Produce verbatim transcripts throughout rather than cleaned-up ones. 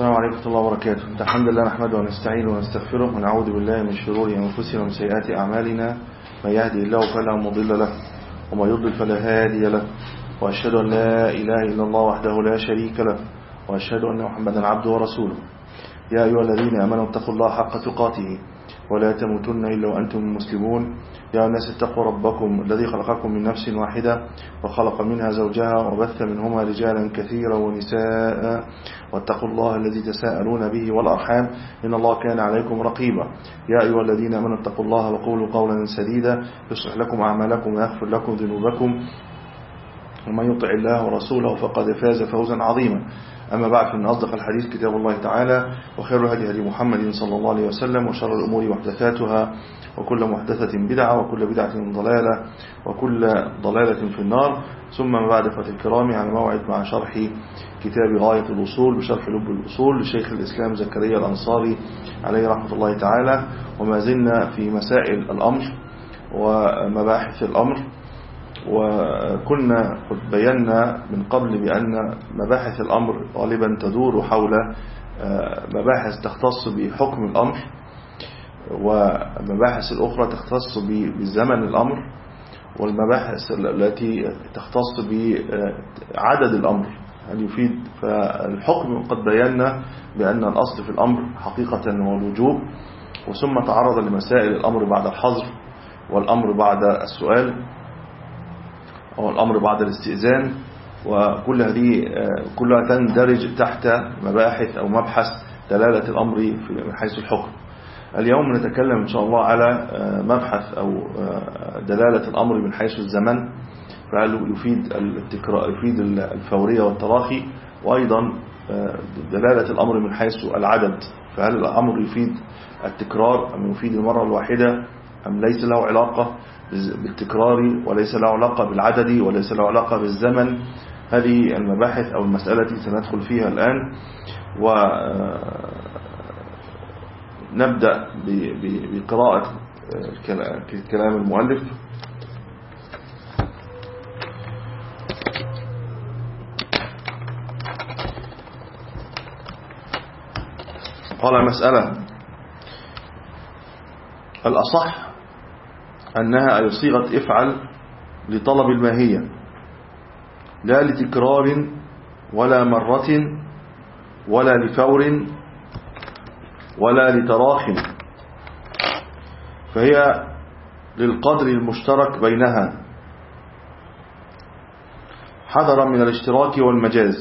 السلام عليكم ورحمة الله وبركاته. الحمد لله نحمده ونستعينه ونستغفره ونعوذ بالله من شرور أنفسنا ومن سيئات أعمالنا. من يهدي الله فلا مضل له وما يضلل فلا هادي له، وأشهد أن لا إله إلا الله وحده لا شريك له، وأشهد أن محمدا عبده ورسوله. يا أيها الذين آمنوا اتقوا الله حق تقاته ولا تموتن إلا وأنتم مسلمون. يا الناس اتقوا ربكم الذي خلقكم من نفس واحدة وخلق منها زوجها وبث منهما رجالا كثيرا ونساء، واتقوا الله الذي تساءلون به والأرحام إن الله كان عليكم رقيبا. يا أيها الذين آمنوا اتقوا الله وقولوا قولا سديدا يصلح لكم أعمالكم ويغفر لكم ذنوبكم، ومن يطع الله ورسوله فقد فاز فوزا عظيما. أما بعد، فإن أصدق الحديث كتاب الله تعالى، وخير الهدي هدي محمد صلى الله عليه وسلم، وشر الأمور محدثاتها، وكل محدثة بدعة، وكل بدعة ضلالة، وكل ضلالة في النار. ثم ما بعد، فتى الكرام، على موعد مع شرح كتاب غاية الوصول بشرح لب الأصول لشيخ الإسلام زكريا الأنصاري عليه رحمة الله تعالى. وما زلنا في مسائل الأمر ومباحث الأمر، وكنا قد بينا من قبل بأن مباحث الأمر غالبا تدور حول مباحث تختص بحكم الأمر، ومباحث الأخرى تختص بزمن الأمر، والمباحث التي تختص بعدد الأمر هل يفيد. فالحكم قد بينا بأن الأصل في الأمر حقيقة هو الوجوب، وثم تعرض لمسائل الأمر بعد الحظر، والأمر بعد السؤال، أو الأمر بعد الاستئذان، وكل هذه كلها تندرج تحت مباحث أو مبحث دلالة الأمر من حيث الحكم. اليوم نتكلم إن شاء الله على مبحث أو دلالة الأمر من حيث الزمن، فهل يفيد التكرار، يفيد الفورية والتراخي، وأيضا دلالة الأمر من حيث العدد، فهل الأمر يفيد التكرار أم يفيد المرة الواحدة، أم ليس له علاقة بالتكرار وليس له علاقة بالعدد وليس له علاقة بالزمن. هذه المباحث أو المسألة التي سندخل فيها الآن، ونبدأ بقراءة كلام المؤلف. قال: مسألة الأصح أنها أي صيغة افعل لطلب الماهية، لا لتكرار ولا مرة ولا لفور ولا لتراخ، فهي للقدر المشترك بينها حذرا من الاشتراك والمجاز.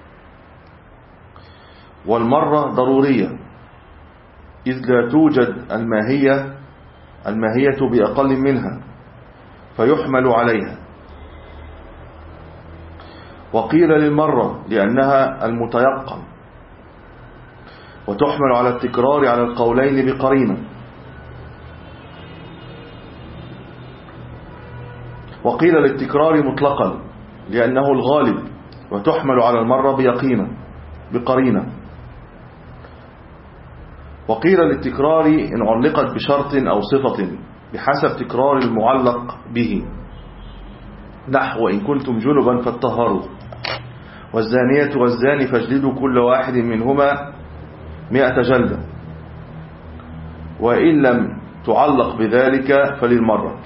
والمرة ضرورية إذ لا توجد الماهية الماهية بأقل منها فيحمل عليها. وقيل للمرة لأنها المتيقن، وتحمل على التكرار على القولين بقرينة. وقيل للتكرار مطلقا لأنه الغالب، وتحمل على المرة بيقينة بقرينة. وقيل للتكرار إن علقت بشرط أو صفة بحسب تكرار المعلق به، نحو إن كنتم جنبا فاتطهروا، والزانية والزاني فاجلدوا كل واحد منهما مئة جلدة، وإن لم تعلق بذلك فللمرة.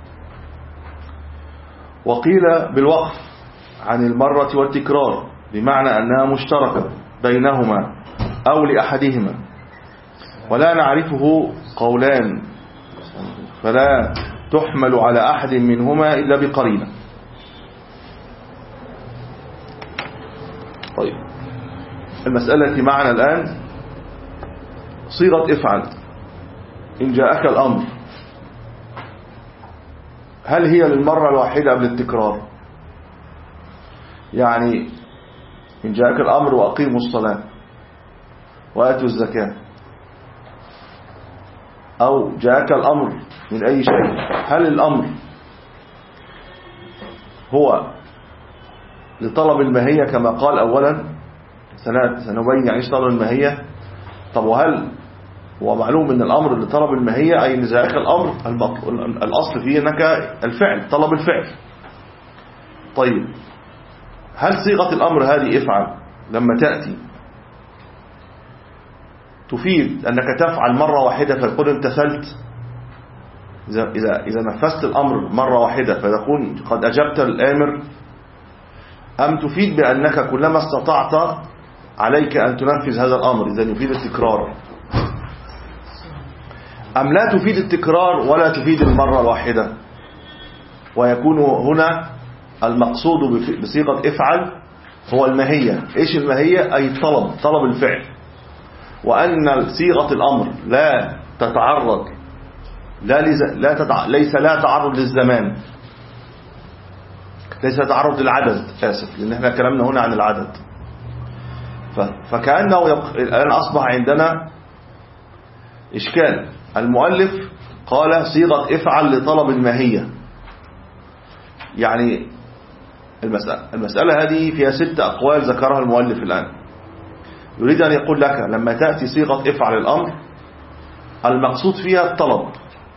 وقيل بالوقف عن المرة والتكرار بمعنى أنها مشتركة بينهما أو لأحدهما، ولا نعرفه قولان، فلا تحمل على أحد منهما إلا بقرينة. طيب، المسألة التي معنا الآن صيغة افعل. إن جاءك الأمر، هل هي للمرة الواحدة قبل التكرار؟ يعني إن جاءك الأمر وأقيموا الصلاة وآتوا الزكاة، أو جاءك الأمر من أي شيء، هل الأمر هو لطلب الماهية كما قال أولا؟ سنبين يعني طلب الماهية. طب وهل هو معلوم أن الأمر لطلب الماهية أي إن جاءك الأمر الأصل فيه أنك الفعل، طلب الفعل. طيب، هل صيغة الأمر هذه افعل لما تأتي تفيد أنك تفعل مرة واحدة فيكون امتثلت، إذا إذا إذا نفذت الأمر مرة واحدة فيكون قد أجبت الآمر، أم تفيد بأنك كلما استطعت عليك أن تنفذ هذا الأمر، إذا يفيد التكرار، أم لا تفيد التكرار ولا تفيد المرة الواحدة، ويكون هنا المقصود بصيغة افعل هو الماهية. إيش الماهية؟ أي الطلب، طلب الفعل، وأن صيغة الأمر لا تتعرض لا, لا تتع... ليس لا تعرض للزمان، ليس تعرض للعدد، آسف لأن احنا كلامنا هنا عن العدد. ف... فكأنه يق... الآن أصبح عندنا إشكال. المؤلف قال صيغة افعل لطلب الماهية، يعني المسألة, المسألة هذه فيها ست أقوال ذكرها المؤلف الآن. يريد أن يقول لك لما تأتي صيغة افعل الأمر المقصود فيها الطلب،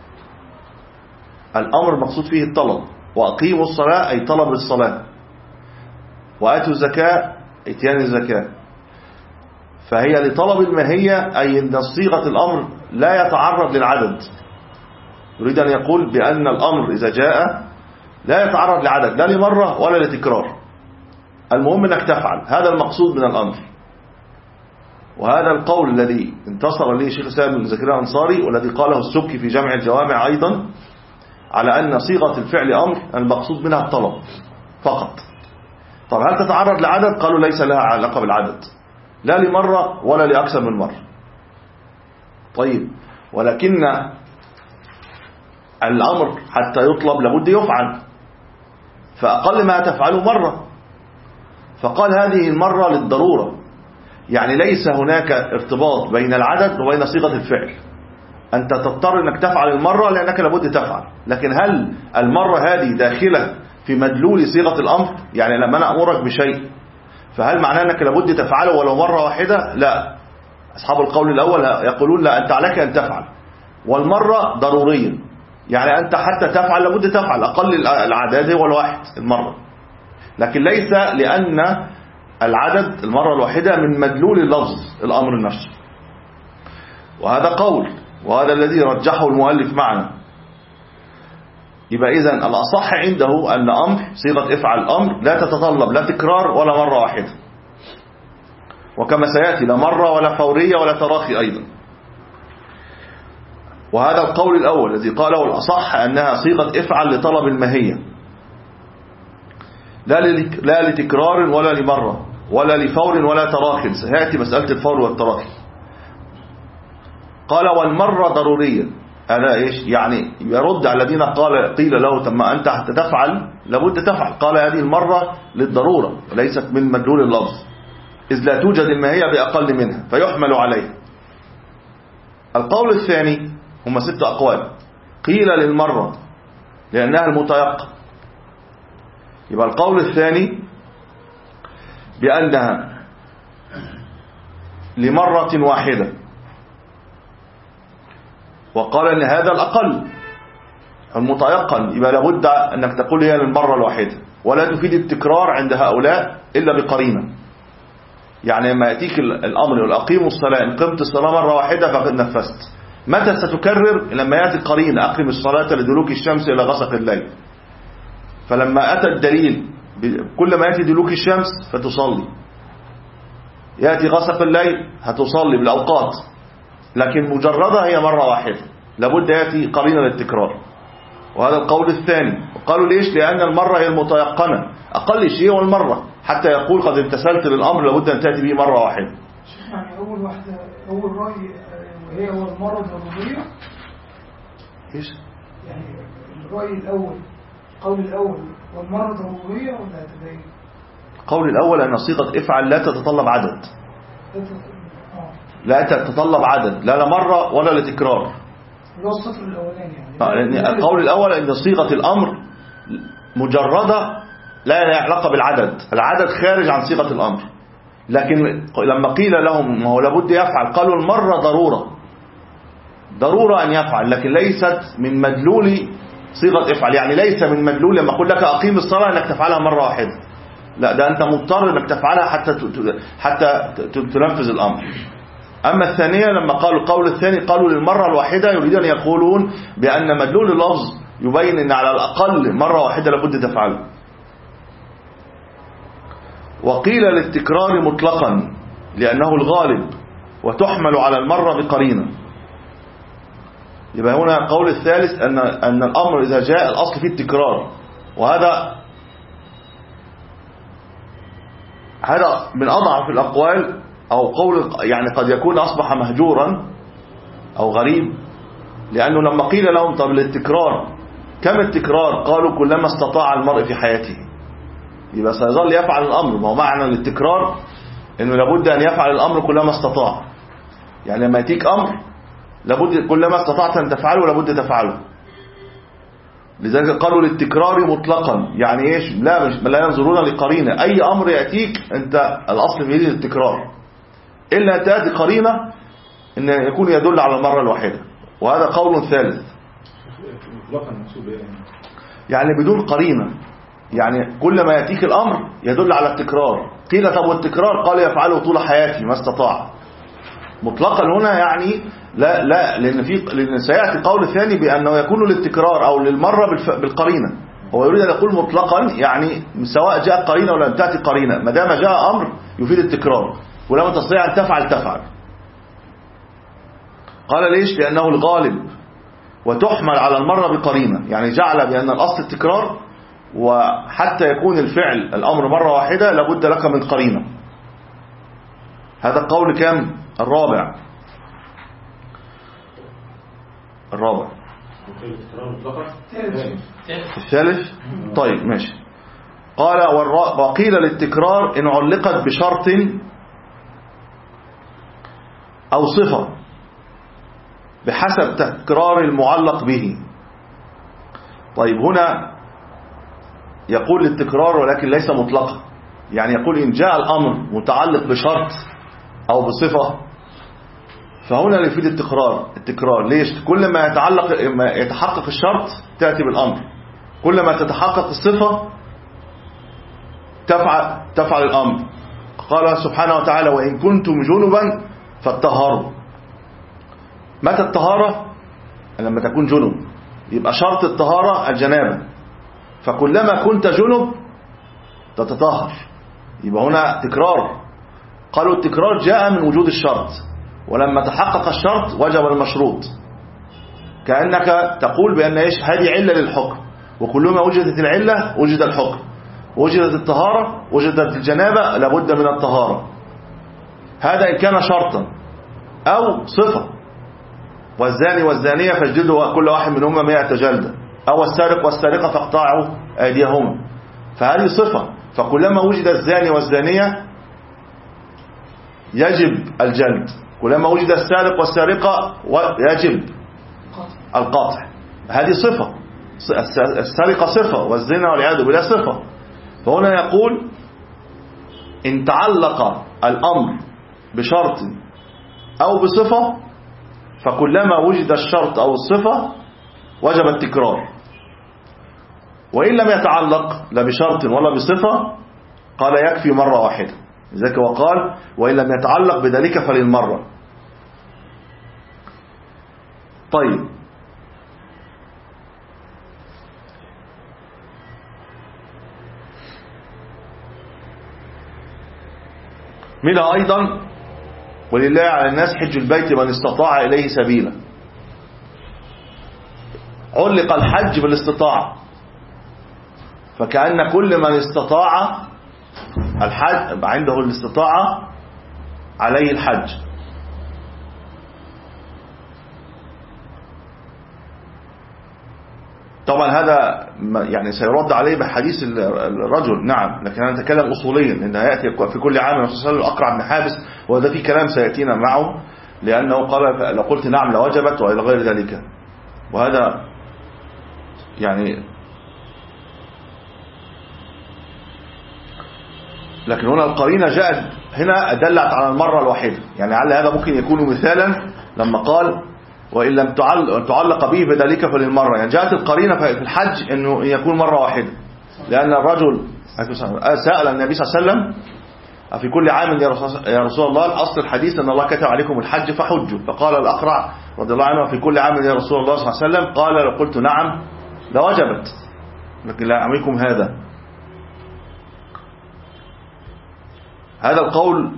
الأمر مقصود فيه الطلب، وأقيموا الصلاة أي طلب الصلاة، وآتوا الزكاة اتيان الزكاة، فهي لطلب الماهية، أي أن صيغة الأمر لا يتعرض للعدد. يريد أن يقول بأن الأمر إذا جاء لا يتعرض لعدد، لا لمرة ولا لتكرار، المهم أنك تفعل، هذا المقصود من الأمر. وهذا القول الذي انتصر له شيخ الإسلام ابن زكريا الأنصاري، والذي قاله السبكي في جامع الجوامع أيضا، على أن صيغة الفعل أمر المقصود منها الطلب فقط. طب هل تتعرض لعدد؟ قالوا ليس لها علاقة بالعدد، لا لمرة ولا لأكثر من مرة. طيب، ولكن الأمر حتى يطلب لابد يفعل، فأقل ما تفعله مرة، فقال هذه المرة للضرورة، يعني ليس هناك ارتباط بين العدد وبين صيغة الفعل، أنت تضطر أنك تفعل المرة لأنك لابد تفعل، لكن هل المرة هذه داخلة في مدلول صيغة الأمر؟ يعني لما أنا أمرك بشيء فهل معناه أنك لابد تفعله ولو مرة واحدة؟ لا، أصحاب القول الأول يقولون لا، أنت عليك أن تفعل، والمرة ضرورية، يعني أنت حتى تفعل لابد تفعل، أقل العدد هو الواحد المرة، لكن ليس لأن العدد المرة الواحدة من مدلول اللفظ الأمر نفسه. وهذا قول، وهذا الذي رجحه المؤلف معنا. يبقى إذن الأصح عنده أن أمر صيغة افعل الأمر لا تتطلب لا تكرار ولا مرة واحدة، وكما سيأتي لا مرة ولا فورية ولا تراخي أيضا. وهذا القول الأول الذي قاله الأصح أنها صيغة افعل لطلب الماهية، لا لتكرار ولا لمرة ولا لفور ولا تراخي، سيأتي مسألة الفور والتراخي. قال والمرة ضرورية، هذا إيش؟ يعني يرد على الذين قال قيل له ثم أنت حتى تفعل لابد تفعل، قال هذه المرة للضرورة وليست من مدلول اللفظ، إذ لا توجد الماهية بأقل منها فيحمل عليه. القول الثاني، هم ست أقوال، قيل للمرة لأنها المتيقن. يبقى القول الثاني بأنها لمرة واحدة، وقال أن هذا الأقل المتيقن، يبقى لابد أنك تقول هي للمرة الواحدة، ولا تفيد التكرار عند هؤلاء إلا بقرينة. يعني لما يأتيك الأمر يقول أقيموا الصلاة، إن قمت الصلاة مرة واحدة فقد نفذت، متى ستكرر؟ لما يأتي قرينة أقم الصلاة لدلوك الشمس إلى غسق الليل، فلما أتى الدليل كل ما يأتي دلوك الشمس فتصلي، يأتي غسق الليل هتصلي بالأوقات، لكن مجردها هي مرة واحدة، لابد يأتي قرينة للتكرار. وهذا القول الثاني. وقالوا ليش؟ لأن المرة هي المتيقنة، أقل شيء هو المرة، حتى يقول قد امتثلت للأمر لابد أن تأتي به مرة واحدة. يعني أول واحدة أول رأي وهي هو المرة الضرورية. إيش؟ يعني الرأي الأول القول الأول والمرة ضرورية ولا تبين؟ القول الأول أن صيغة افعل لا تتطلب عدد، لا تتطلب عدد لا لمرة ولا لتكرار. ده السطر الأولاني يعني. يعني القول الأول أن صيغة الأمر مجردة لا علاقة بالعدد، العدد خارج عن صيغة الأمر. لكن لما قيل لهم ما هو لابد يفعل، قالوا المرة ضرورة، ضرورة أن يفعل، لكن ليست من مدلول صيغة افعل، يعني ليس من مدلول لما أقول لك أقيم الصلاة أنك تفعلها مرة واحدة، لا، ده أنت مضطر أنك تفعلها حتى حتى تنفذ الأمر. أما الثانية لما قالوا القول الثاني قالوا للمرة الواحدة، يريدون يقولون بأن مدلول اللفظ يبين أن على الأقل مرة واحدة لابد تفعله. وقيل للتكرار مطلقا لأنه الغالب وتحمل على المرة بقرينة. يبقى هنا القول الثالث أن أن الأمر إذا جاء الأصل فيه التكرار، وهذا هذا من أضعف الأقوال، أو قول يعني قد يكون أصبح مهجورا أو غريب، لأنه لما قيل لهم طب للتكرار كم التكرار؟ قالوا كلما استطاع المرء في حياته. يبقى سيظل يفعل الأمر، ما هو معنى للتكرار إنه لابد أن يفعل الأمر كلما استطاع. يعني لما يأتيك أمر لابد كلما استطعت أن تفعله لابد تفعله. لذلك قالوا للتكرار مطلقا، يعني إيش؟ لا مش لا ينظرون لقرينة، أي أمر يأتيك أنت الأصل فيه للتكرار، إلا تأتي قرينة إن يكون يدل على المرة الواحدة، وهذا قول ثالث. مطلقا مقصود ايه؟ يعني بدون قرينة، يعني كل ما يأتيك الأمر يدل على التكرار. قيل طب والتكرار؟ قال يفعله طول حياته ما استطاع. مطلقا هنا يعني لا لا لأن في لأن سيأتي قول ثاني بأنه يكون للتكرار أو للمرة بالقرينة. هو يريد أن يقول مطلقا يعني سواء جاء قرينة ولا لم تأتي قرينة، ما دام جاء أمر يفيد التكرار، ولما تستطيع أن تفعل تفعل. قال ليش؟ لأنه الغالب وتحمل على المرة بقرينة، يعني جعل بأن الأصل التكرار، وحتى يكون الفعل الأمر مرة واحدة لابد لك من قرينة. هذا القول كم؟ الرابع. الرابع الثالث. طيب ماشي. قال وقيل للتكرار إن علقت بشرط أو صفة بحسب تكرار المعلق به. طيب هنا يقول للتكرار ولكن ليس مطلقا، يعني يقول إن جاء الأمر متعلق بشرط أو بصفة فهنا يفيد التكرار. التكرار ليش؟ كل ما يتعلق ما يتحقق الشرط تأتي بالأمر، كل ما تتحقق الصفة تفعل تفعل الأمر. قال سبحانه وتعالى وإن كنتم جنبا فاتطهروا. متى الطهارة؟ لما تكون جنب، يبقى شرط الطهارة الجنابة، فكلما كنت جنب تتطهر، يبقى هنا تكرار. قالوا التكرار جاء من وجود الشرط، ولما تحقق الشرط وجب المشروط، كأنك تقول بأن إيش؟ هذه علة للحكم، وكلما وجدت العلة وجد الحكم، وجدت الطهارة وجدت الجنابة لابد من الطهارة. هذا إن كان شرطا أو صفة، والزاني والزانية فاجلدوا كل واحد منهما مئة جلدة، أو السارق والسارقة فاقطعوا أيديهما، فهذه صفة، فكلما وجد الزاني والزانية يجب الجلد، كلما وجد السارق والسارقة يجب القطع. هذه صفة، السرقة صفة والزنا والعياذ بالله صفة. فهنا يقول إن تعلق الأمر بشرط أو بصفة فكلما وجد الشرط أو الصفة وجب التكرار، وإن لم يتعلق لا بشرط ولا بصفة قال يكفي مرة واحدة. لذلك وقال وإن لم يتعلق بذلك فللمرة. طيب منها أيضا ولله على الناس حج البيت من استطاع إليه سبيلا. علق الحج بالاستطاعة، فكأن كل من استطاع الحج عنده الاستطاعة عليه الحج. طبعا هذا يعني سيرد عليه بحديث الرجل، نعم، لكن أنا أتكلم أصوليا لأن هيأتي في كل عام نفس الأقرع بن حابس، وهذا في كلام سيأتينا معه، لأنه قال لو قلت نعم لوجبت وإلى غير ذلك، وهذا يعني لكن هنا القرينة جاءت هنا دلت على المرة الواحدة، يعني على هذا ممكن يكون مثالا لما قال وإن لم تعلق به بذلك فللمرة، يعني جاءت القرينة في الحج أنه يكون مرة واحدة، لأن الرجل سأل النبي صلى الله عليه وسلم في كل عام يا رسول, يا رسول الله، الأصل الحديث أن الله كتب عليكم الحج فحجوا. فقال الأقرع رضي الله عنه في كل عام يا رسول الله صلى الله عليه وسلم، قال لو قلت نعم لوجبت، لكن لا أعملكم هذا. هذا القول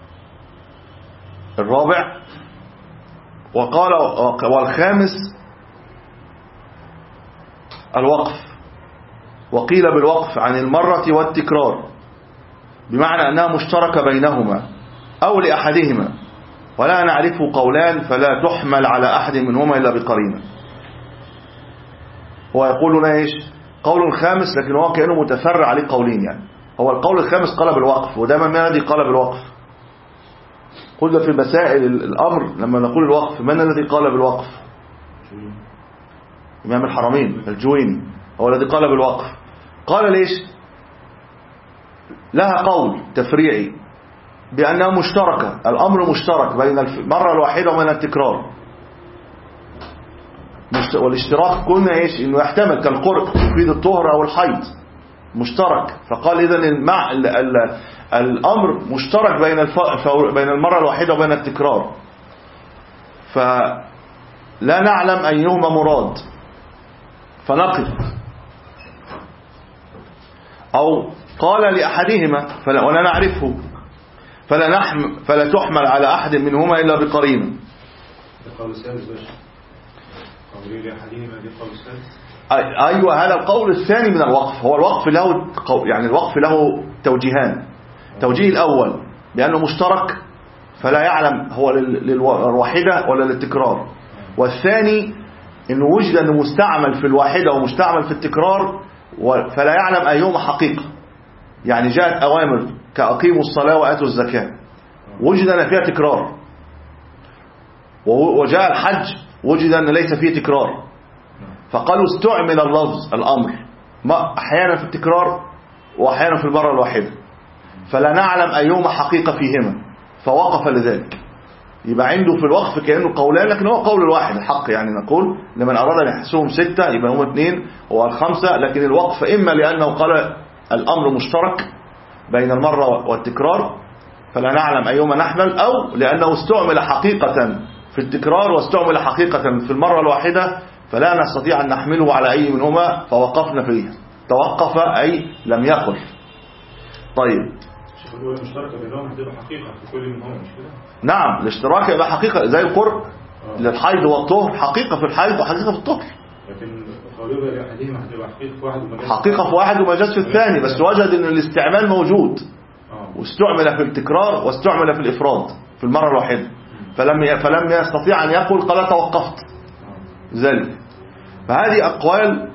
الرابع. وقال والخامس الوقف، وقيل بالوقف عن المرة والتكرار، بمعنى أنها مشتركة بينهما أو لأحدهما، ولا نعرف قولان فلا تحمل على أحد منهما إلا بقرينة. هو يقول لنا إيش؟ قول خامس، لكن هو كأنه متفرع عليه قولين. يعني هو القول الخامس قال بالوقف، ودائما ما الذي قال بالوقف؟ قلنا في مسائل الأمر لما نقول الوقف من الذي قال بالوقف؟ إمام الحرمين الجويني هو الذي قال بالوقف. قال ليش؟ لها قول تفريعي بأنها مشتركة، الأمر مشترك بين المرة الواحدة وبين التكرار. والاشتراك قلنا إيش؟ إنه يحتمل كالقرء يفيد الطهر أو الحيض مشترك. فقال إذن المع... ال... ال... الأمر مشترك بين الف... بين المرة الواحدة وبين التكرار، فلا نعلم أيهما مراد فنقف. أو قال لأحدهما فلا ولا نعرفه فلا نحم فلا تحمل على أحد منهما إلا بقرينة. القول الثالث باش قولي لأحدهما دي القول الثالث. أيوة، هذا القول الثاني من الوقف. هو الوقف له يعني الوقف له توجيهان. توجيه الأول بأنه مشترك فلا يعلم هو للواحدة ولا للتكرار، والثاني إنه وجد أنه مستعمل في الواحدة ومستعمل في التكرار فلا يعلم أيهما حقيقة. يعني جاءت أوامر كأقيموا الصلاة وآتوا الزكاة وجد أن فيها تكرار، وجاء الحج وجد أن ليس فيه تكرار، فقالوا استعمل اللفظ الأمر ما أحيانا في التكرار وأحيانا في المرة الواحدة، فلا نعلم أيهما حقيقة فيهما فوقف لذلك. يبقى عنده في الوقف كأنه قولان، لكن هو قول الواحد الحق. يعني نقول لمن أراد أن يحسهم ستة يبقى هم اثنين والخمسة، لكن الوقف إما لأنه قال الأمر مشترك بين المرة والتكرار فلا نعلم أيهما نحمل، أو لأنه استعمل حقيقة في التكرار واستعمل حقيقة في المرة الواحدة فلا نستطيع أن نحمله على أي منهما فوقفنا فيه. توقف أي لم يقل. طيب هو المشتركة بينهم هتبقى حقيقة في كل منهم مش كده؟ نعم، الاشتراك يبقى حقيقة زي القرء للحيض والطهر، حقيقة في الحيض وحقيقة في الطهر. لكن قولوا لأحدهما هتبقى حقيقة في واحد ومجاز حقيقة في واحد ومجاز في الثاني، بس وجد أن الاستعمال موجود واستعمل في التكرار واستعمل في الإفراد في المرة الواحدة، فلم فلم يستطيع أن يقول قال توقفت ذلك. فهذه أقوال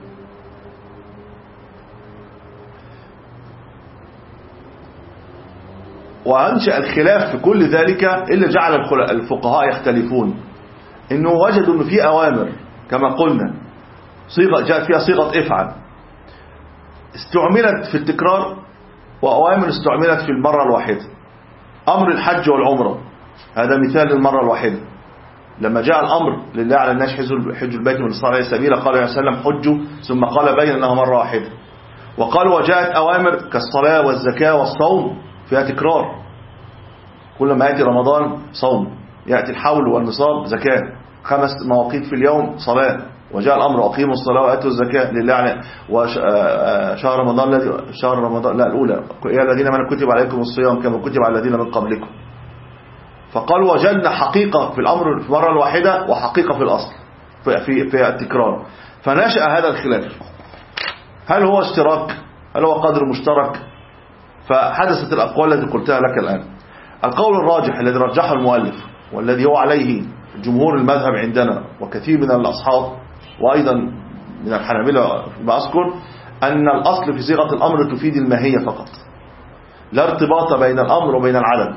وأنشأ الخلاف في كل ذلك اللي جعل الفقهاء يختلفون، إنه وجدوا أنه في أوامر كما قلنا صيغة جاءت فيها صيغة افعل استعملت في التكرار، وأوامر استعملت في المرة الواحدة. أمر الحج والعمرة هذا مثال للمرة الواحدة، لما جاء الأمر لله على الناس حج البيت من استطاع إليه سبيلا قال عليه وسلم حجوا، ثم قال بين أنها مرة واحدة. وقال وجاءت أوامر كالصلاة والزكاة والصوم فيها تكرار، كل ما يأتي رمضان صوم، يأتي الحول والنصاب زكاة، خمس مواقيت في اليوم صلاة، وجاء الأمر أقيموا الصلاة وآتوا الزكاة لله على وشهر رمضان الذي شهر رمضان لا الأولى يا الذين من كتب عليكم الصيام كما كتب على الذين من قبلكم. فقالوا وجدنا حقيقة في الأمر في المرة الواحدة وحقيقة في الأصل في, في, في التكرار، فنشأ هذا الخلاف. هل هو اشتراك؟ هل هو قدر مشترك؟ فحدثت الأقوال التي قلتها لك الآن. القول الراجح الذي رجحه المؤلف والذي هو عليه جمهور المذهب عندنا وكثير من الأصحاب وأيضا من الحنابلة ما أذكر، أن الأصل في صيغة الأمر تفيد الماهية فقط، لا ارتباط بين الأمر وبين العدد.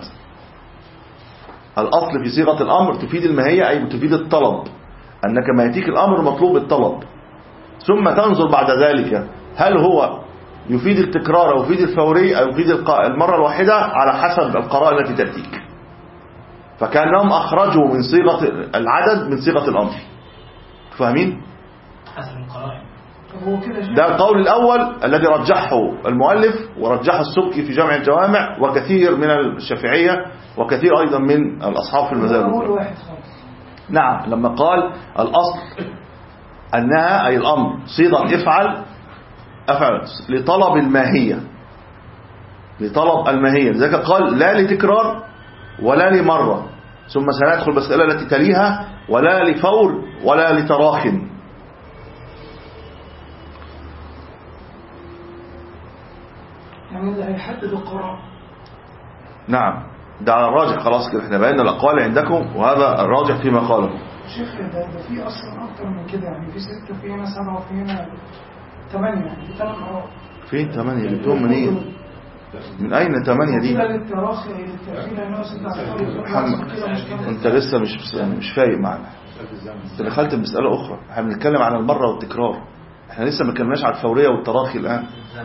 الأصل في صيغة الأمر تفيد الماهية أي تفيد الطلب، أنك ما يأتيك الأمر مطلوب الطلب، ثم تنظر بعد ذلك هل هو يفيد التكرار أو يفيد الفوري أو يفيد المرة الواحدة على حسب القراءة التي تأتيك. فكأنهم أخرجوا من صيغة العدد من صيغة الأمر. فاهمين؟ حسب القراءة. هو كده شيء. ده القول الأول الذي رجحه المؤلف ورجحه السبكي في جامع الجوامع وكثير من الشافعية وكثير أيضا من الأصحاب في المذاهب. أول واحد خالص. نعم، لما قال الأصل أنها أي الأمر صيغة افعل افعل لطلب الماهية، لطلب الماهية، لذلك قال لا لتكرار ولا لمرة، ثم سندخل المسألة التي تليها ولا لفور ولا لتراخ. يعني اللي هيحدد القرار. نعم، ده على الراجح. خلاص كده احنا بينا الأقوال عندكم وهذا الراجح فيما قاله. شيخ ده, ده في أصلا أكتر من كده، يعني في ستة، في هنا سبعة، وفي هنا ثمانية، يعني في ثمان آراء. في ثمانية جبتهم منين؟ من أين ثمانية دي؟ محمد أنت لسه مش يعني مش فايق معنا، أنت دخلت بمسألة أخرى. احنا بنتكلم عن المرة والتكرار، احنا لسه ما كناش على الفورية والتراخي الآن.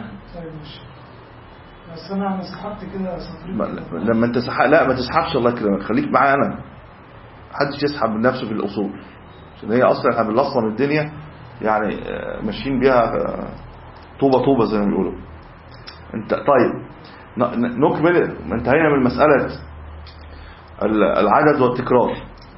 بس أنا أنا سحبت كده سطرين. لما أنت سحب لا ما تسحبش، الله يكرمك، خليك معايا أنا. محدش يسحب من نفسه في الأصول، عشان هي أصلا احنا بنلصم الدنيا يعني ماشيين بيها طوبة طوبة زي ما بيقولوا. أنت طيب نكمل. انتهينا من مسألة العدد والتكرار.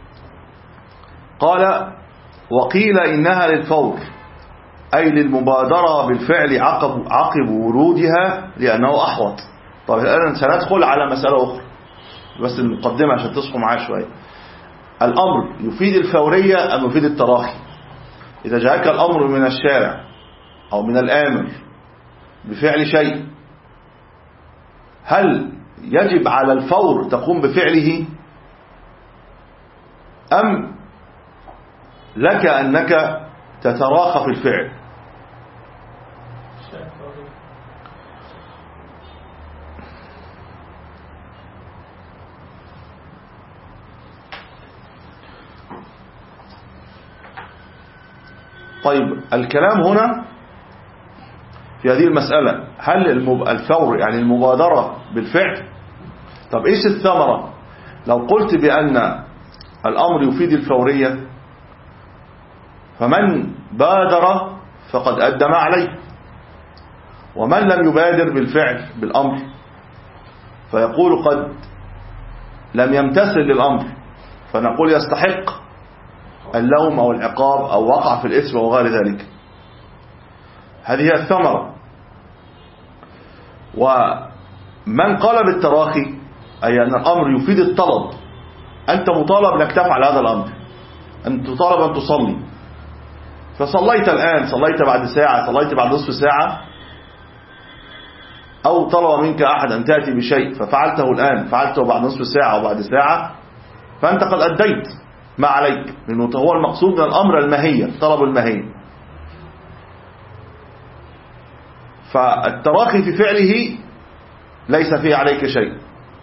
قال وقيل إنها للفور أي للمبادرة بالفعل عقب, عقب ورودها لأنه أحوط. طيب الآن سندخل على مسألة أخرى، بس المقدمة عشان تصحوا معاه شوية. الأمر يفيد الفورية أم يفيد التراخي؟ إذا جاءك الأمر من الشارع أو من الآمر بفعل شيء، هل يجب على الفور تقوم بفعله أم لك أنك تتراخى في الفعل؟ طيب الكلام هنا في هذه المسألة، هل الفور يعني المبادرة بالفعل؟ طب ايش الثمرة لو قلت بأن الأمر يفيد الفورية؟ فمن بادر فقد أدى ما عليه، ومن لم يبادر بالفعل بالأمر فيقول قد لم يمتثل للأمر، فنقول يستحق اللوم أو العقاب أو وقع في الإثم وغير ذلك. هذه هي الثمرة. ومن قال بالتراخي أي أن الأمر يفيد الطلب، أنت مطالب أنك تفعل هذا الأمر، أنت مطالب أن تصلي، فصليت الآن، صليت بعد ساعة، صليت بعد نصف ساعة، أو طلب منك أحد أن تأتي بشيء ففعلته الآن، فعلته بعد نصف ساعة أو بعد ساعة، فأنت قد أديت ما عليك، لأنه هو المقصود من الأمر الماهية، طلب الماهية. فالتراخي في فعله ليس فيه عليك شيء.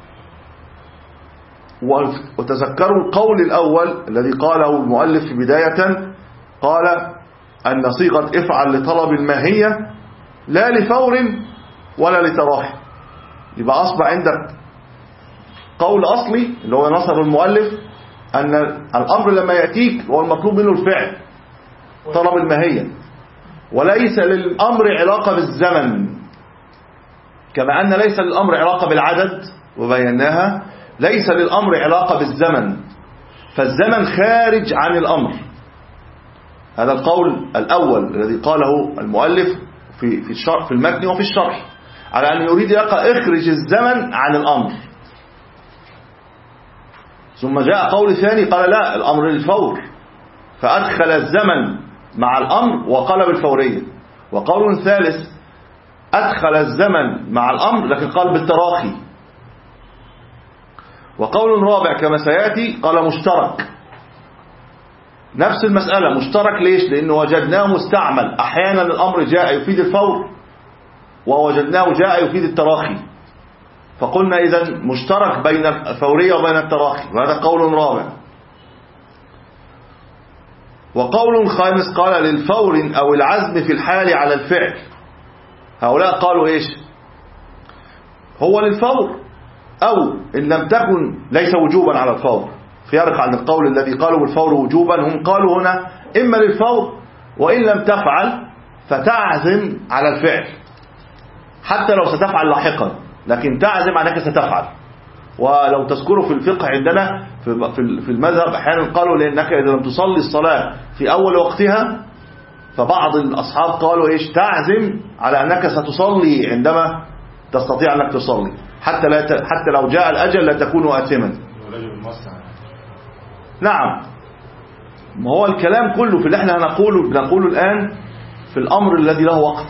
وتذكروا القول الأول الذي قاله المؤلف في بداية، قال أن صيغة افعل لطلب الماهية لا لفور ولا لتراخي. يبقى أصبح عندك قول أصلي اللي هو نصر المؤلف أن الأمر لما يأتيك هو المطلوب منه الفعل، طلب الماهية، وليس للأمر علاقة بالزمن، كما أن ليس للأمر علاقة بالعدد وبيناها، ليس للأمر علاقة بالزمن، فالزمن خارج عن الأمر. هذا القول الأول الذي قاله المؤلف في في الشرح في المتن وفي الشرح، على أن يريد يخرج الزمن عن الأمر. ثم جاء قول ثاني قال لا، الأمر للفور، فأدخل الزمن مع الأمر وقال بالفورية. وقول ثالث أدخل الزمن مع الأمر لكن قال بالتراخي. وقول رابع كما سيأتي قال مشترك، نفس المسألة مشترك. ليش؟ لأنه وجدناه مستعمل، أحيانا الأمر جاء يفيد الفور ووجدناه جاء يفيد التراخي، فقلنا إذن مشترك بين الفورية وبين التراخي، وهذا قول رابع. وقول خامس قال للفور أو العزم في الحال على الفعل. هؤلاء قالوا إيش؟ هو للفور، أو إن لم تكن ليس وجوبا على الفور، فيرق عن القول الذي قالوا بالفور وجوبا. هم قالوا هنا إما للفور وإن لم تفعل فتعزم على الفعل حتى لو ستفعل لاحقا، لكن تعزم أنك ستفعل. ولو تذكروا في الفقه عندنا في المذهب أحيانا قالوا لأنك إذا لم تصلي الصلاة في أول وقتها، فبعض الأصحاب قالوا إيش تعزم على أنك ستصلي عندما تستطيع أنك تصلي، حتى لا ت... حتى لو جاء الأجل لا تكون آثما. نعم، ما هو الكلام كله في اللي احنا هنقوله بنقوله الآن في الأمر الذي له وقت،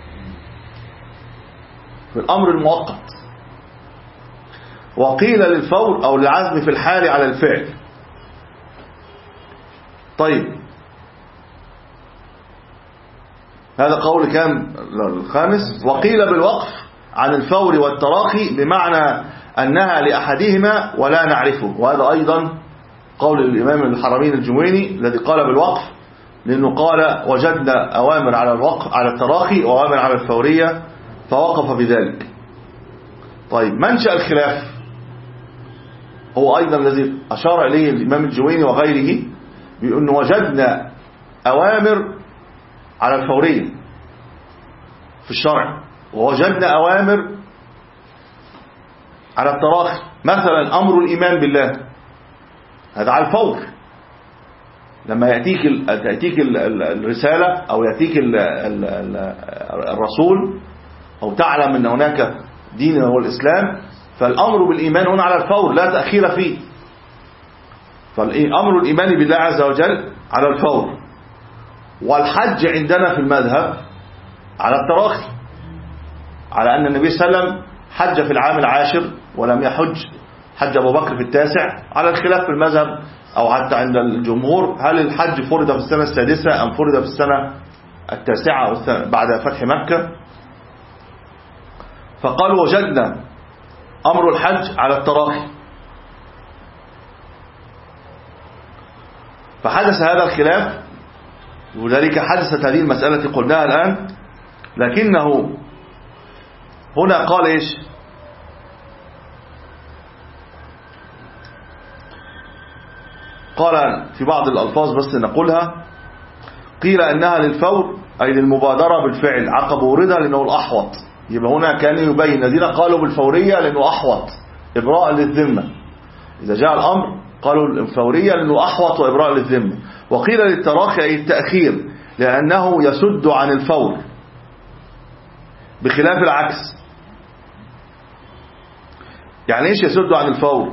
في الأمر المؤقت. وقيل للفور أو للعزم في الحال على الفعل. طيب هذا قول كام الخامس. وقيل بالوقف عن الفور والتراخي بمعنى أنها لأحدهما ولا نعرفه، وهذا أيضا قول الإمام الحرمين الجويني الذي قال بالوقف، لأنه قال وجدنا أوامر على الوقف على التراخي وأوامر على الفورية فوقف بذلك. طيب منشأ الخلاف هو أيضا الذي أشار إليه الإمام الجويني وغيره، بأنه وجدنا أوامر على الفورية في الشرع ووجدنا أوامر على التراخي. مثلا أمر الإيمان بالله هذا على الفور، لما يأتيك تأتيك الرسالة أو يأتيك الرسول أو تعلم أن هناك دين هو الإسلام، فالأمر بالإيمان هنا على الفور لا تأخير فيه. فالأمر الإيمان بالله عز وجل على الفور. والحج عندنا في المذهب على التراخي، على أن النبي صلى الله عليه وسلم حج في العام العاشر ولم يحج حج أبو بكر في التاسع، على الخلاف في المذهب أو حتى عند الجمهور هل الحج فرض في السنة السادسة أم فرض في السنة التاسعة بعد فتح مكة. فقالوا وجدنا أمر الحج على التراخي، فحدث هذا الخلاف، ولذلك حدثت هذه المسألة قلناها الآن. لكنه هنا قال إيش؟ قال في بعض الألفاظ بس نقولها، قيل أنها للفور أي للمبادرة بالفعل عقب وردها لأنه الأحوط. يبقى هنا كان يبين الذين قالوا بالفورية لأنه أحوط إبراء للذمة، إذا جاء الأمر قالوا الفورية لأنه أحوط وإبراء للذمة. وقيل للتراخي أي التأخير لأنه يسد عن الفور بخلاف العكس. يعني إيش يسد عن الفور؟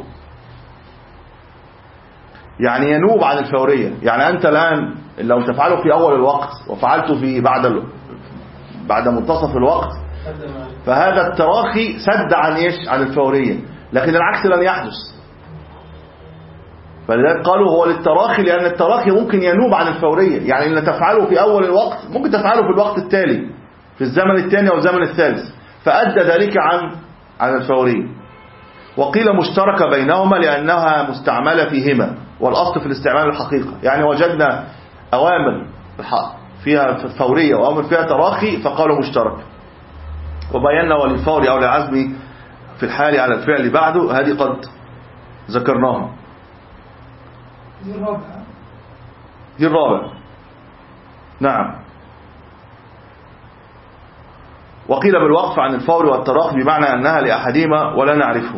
يعني ينوب عن الفورية. يعني أنت الآن لو تفعله في أول الوقت وفعلته في بعد ال... بعد منتصف الوقت، فهذا التراخي سد عن إيش؟ عن الفورية، لكن العكس لن يحدث. فلذلك قالوا هو للتراخي لأن التراخي ممكن ينوب عن الفورية. يعني إن تفعله في أول الوقت ممكن تفعله في الوقت التالي في الزمن الثاني أو الزمن الثالث، فأدى ذلك عن عن الفورية. وقيل مشتركة بينهما لأنها مستعملة فيهما، والأصل في الاستعمال الحقيقة. يعني وجدنا أوامر فيها فورية وأوامر فيها تراخي فقالوا مشترك. وبينا وللفور أو للعزم في الحال على الفعل بعده، هذه قد ذكرناها. دي الرابعة دي الرابعة نعم. وقيل بالوقف عن الفور والتراخي بمعنى أنها لأحدهما ولا نعرفه.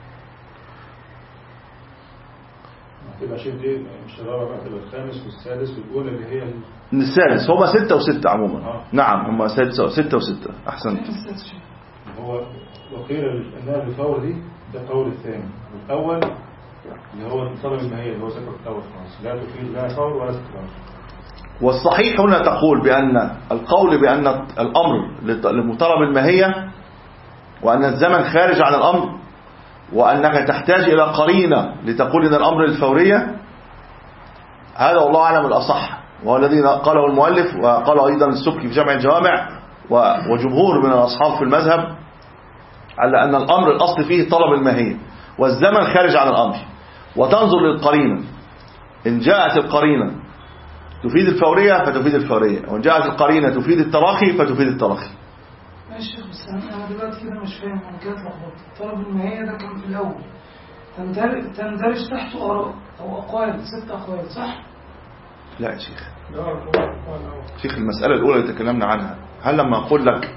تبقى شيء دي مش الرابع، تبقى الخامس والسادس والأولى اللي هي السادس. هما ستة وستة عموما. آه. نعم هما ستة ستة وستة. أحسنت. هو وقيل أنها الفور دي ده قول الثاني، والأول اللي هو طلب المهية اللي هو ذكر الأول خلاص لا تفيد لا فور ولا استقرار. والصحيح هنا تقول بأن القول بأن الأمر لمطلب المهية وأن الزمن خارج عن الأمر وأنك تحتاج إلى قرينة لتقول إن الأمر الفورية، هذا والله أعلم الأصح، وهو الذي قاله المؤلف وقاله أيضا السبكي في جمع الجوامع وجمهور من الأصحاب في المذهب، على أن الأمر الأصل فيه طلب المهية والزمن خارج عن الأمر. وتنظر للقرينة، إن جاءت القرينة تفيد الفورية فتفيد الفورية، وإن جاءت القرينة تفيد التراخي فتفيد التراخي. ماشي، بس أنا دلوقتي كده مش فاهم، أنا كده اتلخبطت. طلب المهية ده كان في الأول تندرج تحته آراء أو أقوال، ست أقوال صح؟ لا يا شيخ، شيخ المسألة الأولى اللي تكلمنا عنها، هل لما أقول لك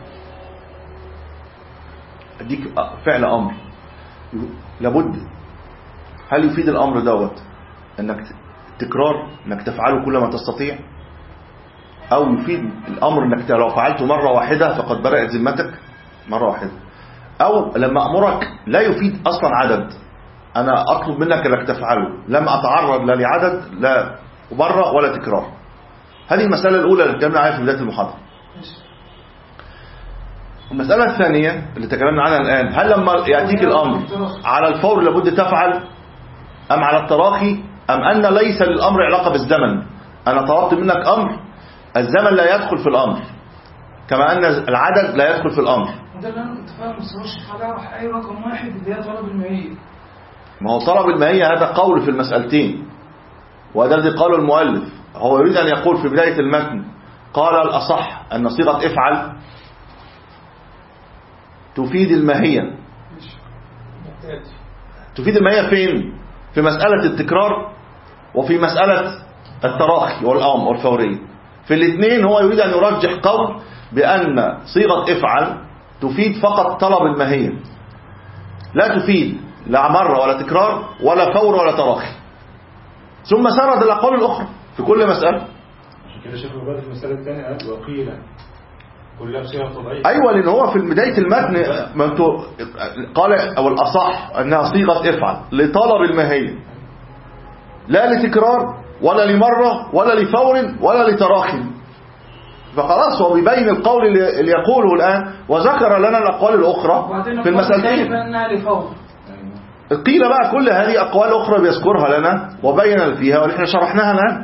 أديك فعل أمر لابد، هل يفيد الأمر دوت أنك تكرار، أنك تفعله كل ما تستطيع، أو يفيد الأمر أنك لو فعلته مرة واحدة فقد برأت ذمتك مرة واحدة، أو لما أمرك لا يفيد أصلا عدد، أنا أطلب منك أنك تفعله، لم أتعرض لا لعدد لا مرة ولا تكرار. هذه المسألة الأولى اللي تكلمنا عنها في بداية المحاضرة. المسألة الثانية اللي تكلمنا عنها الآن، هل لما يأتيك الأمر على الفور لابد تفعل أم على التراخي، أم أن ليس للأمر علاقة بالزمن؟ أنا طلبت منك أمر، الزمن لا يدخل في الأمر كما أن العدد لا يدخل في الأمر. ده اللي أنا كنت فاهم، بس هو الشيخ علي راح أي رقم واحد اللي هي طلب المائية. ما هو طلب المائية هذا قول في المسألتين، وهذا الذي قاله المؤلف. هو يريد أن يقول في بداية المتن قال الأصح أن صيغة افعل تفيد الماهية. تفيد الماهية فين؟ في مسألة التكرار وفي مسألة التراخي والأمر والفورية. في الاثنين هو يريد أن يرجح قول بأن صيغة افعل تفيد فقط طلب الماهية، لا تفيد لا مرة ولا تكرار ولا فور ولا تراخي. ثم سرد الأقوال الأخرى في كل مسألة. عشان كده شيخ مبارك في المسألة الثانية قال وقيل كلها بصيغة طبيعية. أيوة، لأن هو في بداية المتن ما انتوا قال أو الأصح أنها صيغة افعل لطلب الماهية، لا لتكرار ولا لمرة ولا لفور ولا لتراخي. فخلاص هو بيبين القول اللي يقوله الآن، وذكر لنا الأقوال الأخرى في المسألتين. قيل بقى كل هذه أقوال أخرى بيذكرها لنا وبين فيها واللي احنا شرحناها الآن.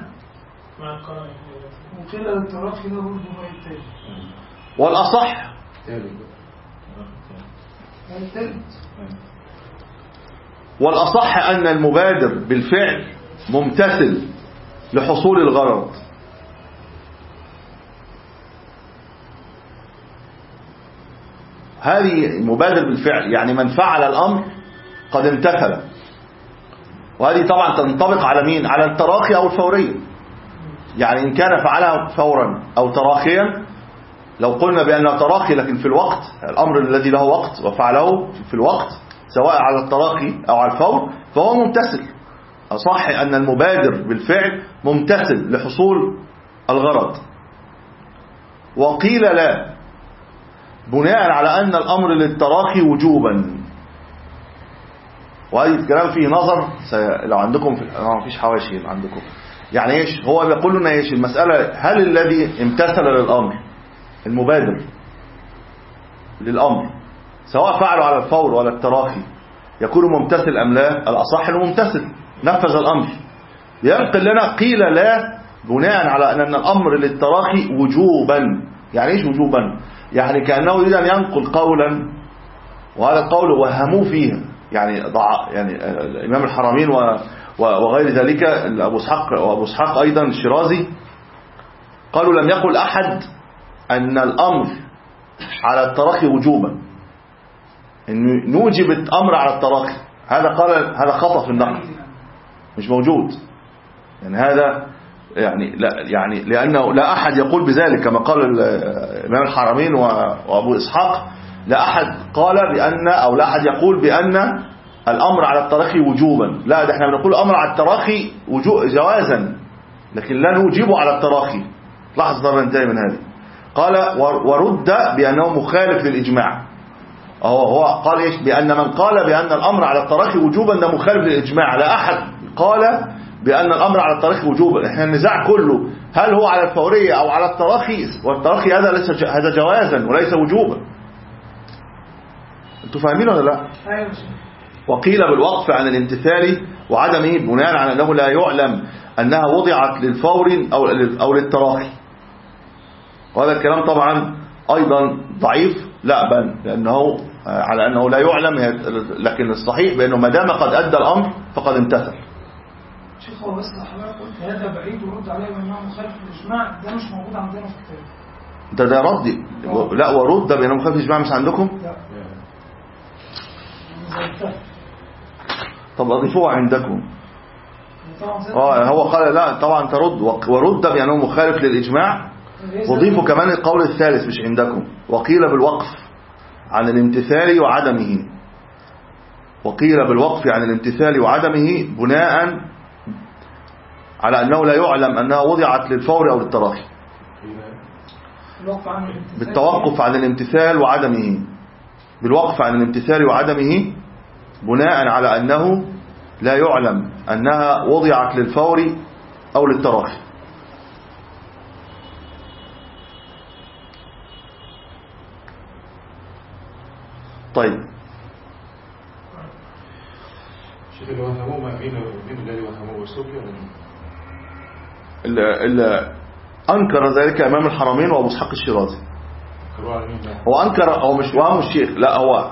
وقيل التراخي ده برضه التالي والأصح والأصح أن المبادر بالفعل ممتثل لحصول الغرض. هذه مبادر بالفعل يعني من فعل الأمر قد امتثل، وهذه طبعا تنطبق على مين؟ على التراخي أو الفورية. يعني إن كان فعلها فورا أو تراخيا، لو قلنا بأنه تراخي لكن في الوقت، الأمر الذي له وقت وفعله في الوقت سواء على التراخي أو على الفور فهو ممتثل. أصح أن المبادر بالفعل ممتثل لحصول الغرض. وقيل لا، بناء على أن الأمر للتراخي وجوبا. وهذا الكلام فيه نظر لو عندكم في ما فيش حواشي عندكم. يعني ايش هو بيقول لنا؟ ايش المسألة؟ هل الذي امتثل للأمر المبادر للأمر سواء فعله على الفور ولا التراخي يكون ممتثل أم لا؟ الأصح انه ممتثل، نفذ الأمر. ينقل لنا قيل لا بناء على أن الأمر للتراخي وجوبا. يعني ايش وجوبا؟ يعني كأنه يريد أن ينقل قولا، وهذا القول وهموه فيه يعني ضع يعني الإمام الحرمين وغير ذلك أبو اسحاق وأبو اسحاق أيضا الشيرازي قالوا لم يقل أحد أن الأمر على التراخي وجوبا، إن نوجب الأمر على التراخي. هذا قال هذا خطأ في النقل، مش موجود. يعني هذا يعني لا يعني لأنه لا أحد يقول بذلك كما قال الإمام الحرمين وأبو إسحاق. لا أحد قال بأن أو لا أحد يقول بأن الأمر على التراخي وجوبا. لا، ده احنا بنقول الأمر على التراخي جوازا لكن لا نوجبه على التراخي. لاحظ ضرب انتهي من هذه. قال ورد بأنه مخالف للإجماع. هو هو قال ايش؟ بأن من قال بأن الأمر على التراخي وجوبا ده مخالف للإجماع. لا أحد قال بأن الأمر على التراخي وجوبا. احنا النزاع كله هل هو على الفورية أو على التراخي، والتراخي هذا ليس هذا جوازا وليس وجوبا. انتوا فاهمين ولا لا؟ وقيل بالوقف عن الامتثال وعدمه بناء على أنه لا يعلم أنها وضعت للفور أو أو للتراخي. وهذا الكلام طبعا أيضا ضعيف لا بل لأنه على أنه لا يعلم، لكن الصحيح بأنه ما دام قد أدى الأمر فقد امتثل. شيخ هو بس حضرتك قلت هذا بعيد ورد عليه بأنه مخالف للإجماع، ده مش موجود عندنا في الكتاب. ده ده رد لا ورد بأنه مخالف للإجماع مش عندكم؟ لا. طب أضيفوه عندكم. اه هو قال لا طبعا ترد، ورد بأنه مخالف للإجماع. وضيفوا كمان القول الثالث مش عندكم، وقيل بالوقف عن الامتثال وعدمه. وقيل بالوقف عن الامتثال وعدمه بناء على أنه لا يعلم أنها وضعت للفور أو للتراخي. بالتوقف عن الامتثال وعدمه، بالوقف عن الامتثال وعدمه بناء على أنه لا يعلم أنها وضعت للفور أو للتراخي. طيب شيخ اللي وهموه مين مين الذي وهموه والسوقي ولا اللي أنكر ذلك أمام الحرمين وأبو إسحاق الشيرازي. هو أنكر، هو مش وهم الشيخ، لا هو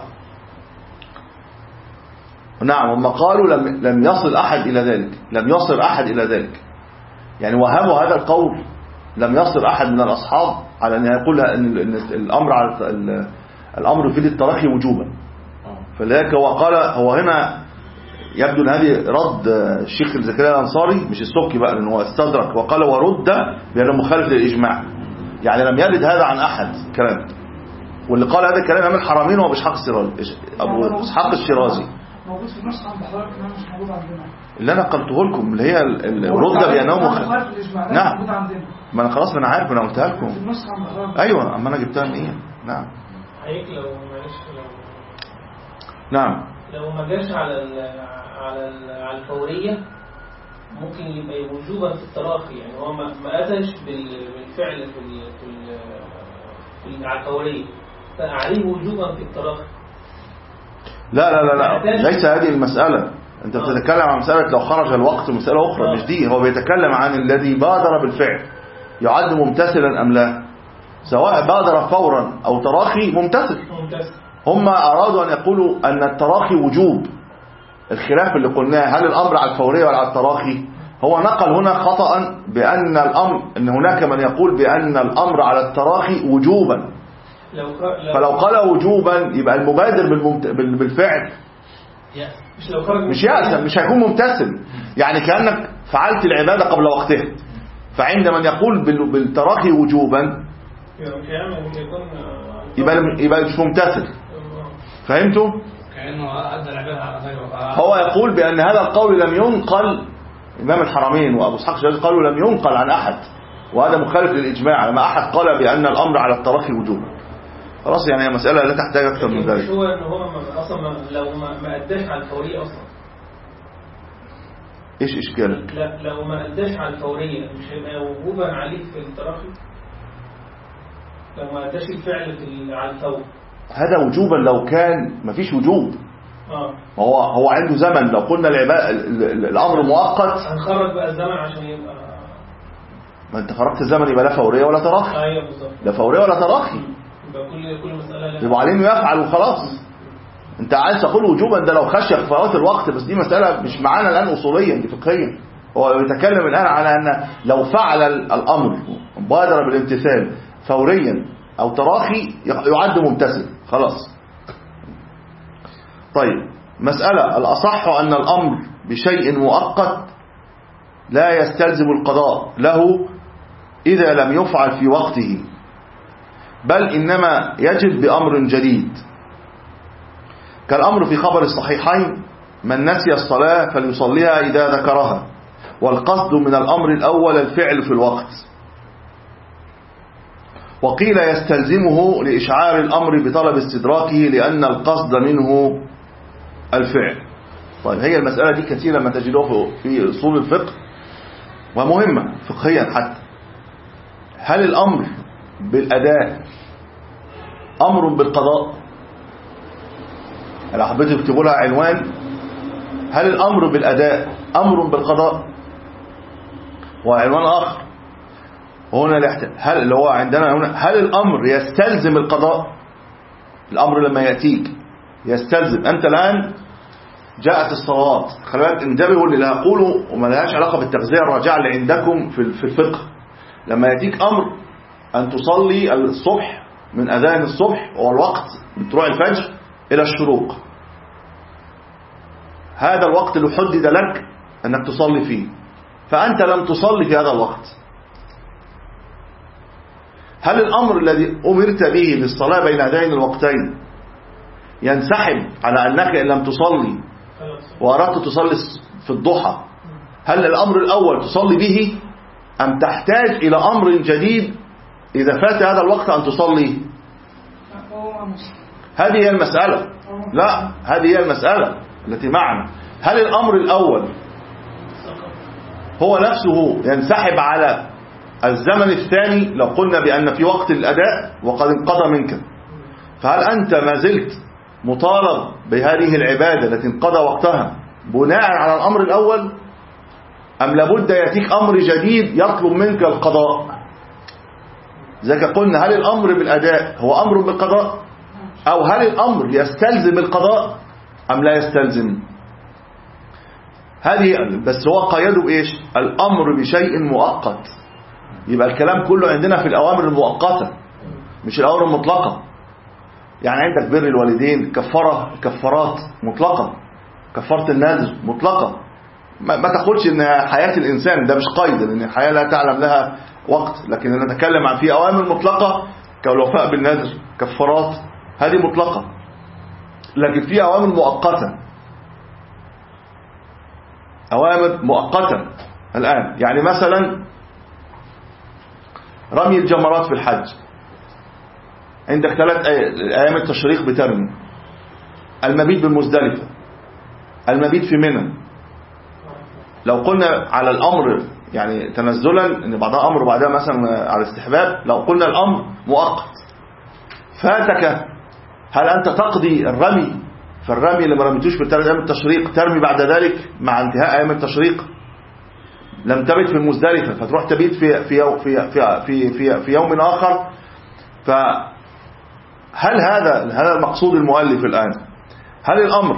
نعم هم قالوا لم لم يصل أحد إلى ذلك، لم يصل أحد إلى ذلك، يعني وهموا هذا القول لم يصل أحد من الأصحاب على أن يقول أن الأمر على الأمر في التراخي وجوبا. فلذلك هو قال، هو هنا يبدو أن هذه رد الشيخ زكريا الأنصاري مش السبكي بقى، لأنه هو استدرك وقال ورد بأنه مخالف للإجماع، يعني لم يرد هذا عن أحد كلام. واللي قال هذا الكلام أمام الحرمين وأبو إسحاق الشيرازي، أبو إسحاق الشيرازي موجود في النص عند حضرتك، مش موجود عندنا. اللي أنا قلته لكم اللي هي الرد بأنه مخالف. نعم ما أنا خلاص أنا عارف، أنا قلتها لكم. أيوة أما أنا جبتها من إيه. نعم هيك لو معلش لو نعم لو ما جاش على ال على ال على الفورية ممكن يبقى وجوبا في التراخي، يعني هو ما ما أتاش بالفعل في ال في ال في على الفورية فعليه وجوبا في التراخي. لا لا لا لا ليس هذه المسألة. أنت بتتكلم عن مسألة لو خرج الوقت، مسألة أخرى مش دي. هو بيتكلم عن الذي بادر بالفعل يعد ممتثلا أم لا، سواء بادر فورا أو تراخي ممتثل. هم أرادوا أن يقولوا أن التراخي وجوب. الخلاف اللي قلناه هل الأمر على الفورية ولا على التراخي، هو نقل هنا خطأ بأن الأمر أن هناك من يقول بأن الأمر على التراخي وجوبا. فلو قال وجوبا يبقى المبادر بالفعل مش لو خرج مش يأثم، مش هيكون ممتثل، يعني كأنك فعلت العبادة قبل وقتها. فعند من يقول بالتراخي وجوبا يبقى يبقى مش ممتثل. فهمتوا؟ كأنه أدى العبادة على غيره. هو يقول بأن هذا القول لم ينقل، إمام الحرمين وأبو إسحاق الشيرازي قالوا لم ينقل عن أحد، وهذا مخالف للإجماع لما أحد قال بأن الأمر على التراخي وجوبا. خلاص يعني مسألة لا تحتاج أكثر من ذلك. هو إن هو أصلا لو ما أداش على الفورية أصلا إيش إشكالك؟ لا لو ما أداش على الفورية مش هيبقى وجوبا عليه في التراخي لو ما أداش الفعل في على الفور. هذا وجوبا لو كان ما فيش وجوب. اه هو هو عنده زمن. لو قلنا العبادة الأمر مؤقت هنخرج بقى الزمن عشان يبقى ما أنت خرجت الزمن يبقى لا فورية ولا تراخي. أيوة بالظبط، لا فورية ولا تراخي، يبقى كل كل مسألة يبقى عليه يفعل وخلاص. أنت عايز تقول وجوبا ده لو خشي فوات الوقت، بس دي مسألة مش معانا الآن أصوليا، دي فقهيا. هو بيتكلم الآن على أن لو فعل الأمر بادر بالامتثال فوريا أو تراخي يعد ممتثل خلاص. طيب مسألة الأصح أن الأمر بشيء مؤقت لا يستلزم القضاء له إذا لم يفعل في وقته، بل إنما يجب بأمر جديد، كالأمر في خبر الصحيحين من نسي الصلاة فليصليها إذا ذكرها، والقصد من الأمر الأول الفعل في الوقت. وقيل يستلزمه لإشعار الأمر بطلب استدراكه لأن القصد منه الفعل. طيب هي المسألة دي كثيرا ما تجدوها في أصول الفقه ومهمة فقهيا حتى. هل الأمر بالأداء أمر بالقضاء؟ لو حبيت تكتبوا لها عنوان هل الأمر بالأداء أمر بالقضاء؟ وعنوان آخر هنا الاحتمال هل اللي هو عندنا هنا هل الأمر يستلزم القضاء؟ الأمر لما يأتيك يستلزم. أنت الآن جاءت الصلاة، خلي بالك انتبهوا اللي هقوله وما لهاش علاقة بالتغذية الراجعة اللي عندكم في في الفقه. لما يأتيك أمر أن تصلي الصبح من أذان الصبح والوقت من طلوع الفجر إلى الشروق، هذا الوقت اللي حدد لك أنك تصلي فيه، فأنت لم تصلي في هذا الوقت، هل الأمر الذي أمرت به للصلاة بين هذين الوقتين ينسحب على أنك إن لم تصلي وأردت تصلي في الضحى، هل الأمر الأول تصلي به أم تحتاج إلى أمر جديد إذا فات هذا الوقت أن تصلي؟ هذه هي المسألة. لا، هذه هي المسألة التي معنا. هل الأمر الأول هو نفسه ينسحب على الزمن الثاني لو قلنا بأن في وقت الأداء وقد انقضى منك، فهل أنت ما زلت مطالب بهذه العبادة التي انقضى وقتها بناء على الأمر الأول، أم لابد يأتيك أمر جديد يطلب منك القضاء؟ ذلك قلنا هل الأمر بالأداء هو أمر بالقضاء، أو هل الأمر يستلزم القضاء أم لا يستلزم؟ هذه بس هو قيده بإيش؟ الأمر بشيء مؤقت. يبقى الكلام كله عندنا في الأوامر المؤقتة مش الأوامر المطلقة. يعني عندك بر الوالدين كفارة، كفارات مطلقة، كفارة النذر مطلقة، ما, ما تقولش ان حياة الإنسان ده مش قيد، لأن الحياة لا تعلم لها وقت، لكن نتكلم عن في أوامر مطلقة كالوفاء بالنذر، كفارات، هذه مطلقة. لكن في أوامر مؤقتة، أوامر مؤقتة الآن. يعني مثلا رمي الجمرات في الحج، عندك ثلاث أيام التشريق بترمي، المبيت بالمزدلفة، المبيت في منى. لو قلنا على الأمر يعني تنزلا ان بعضها أمر وبعدها مثلا على استحباب، لو قلنا الأمر مؤقت فاتك، هل أنت تقضي الرمي فالرمي اللي ما رميتوش في ثلاث أيام التشريق ترمي بعد ذلك مع انتهاء أيام التشريق؟ لم تبت في المزدلفة فتروح تبيت في في في في في, في, في يوم آخر. فهل هذا هذا المقصود المؤلف الآن؟ هل الأمر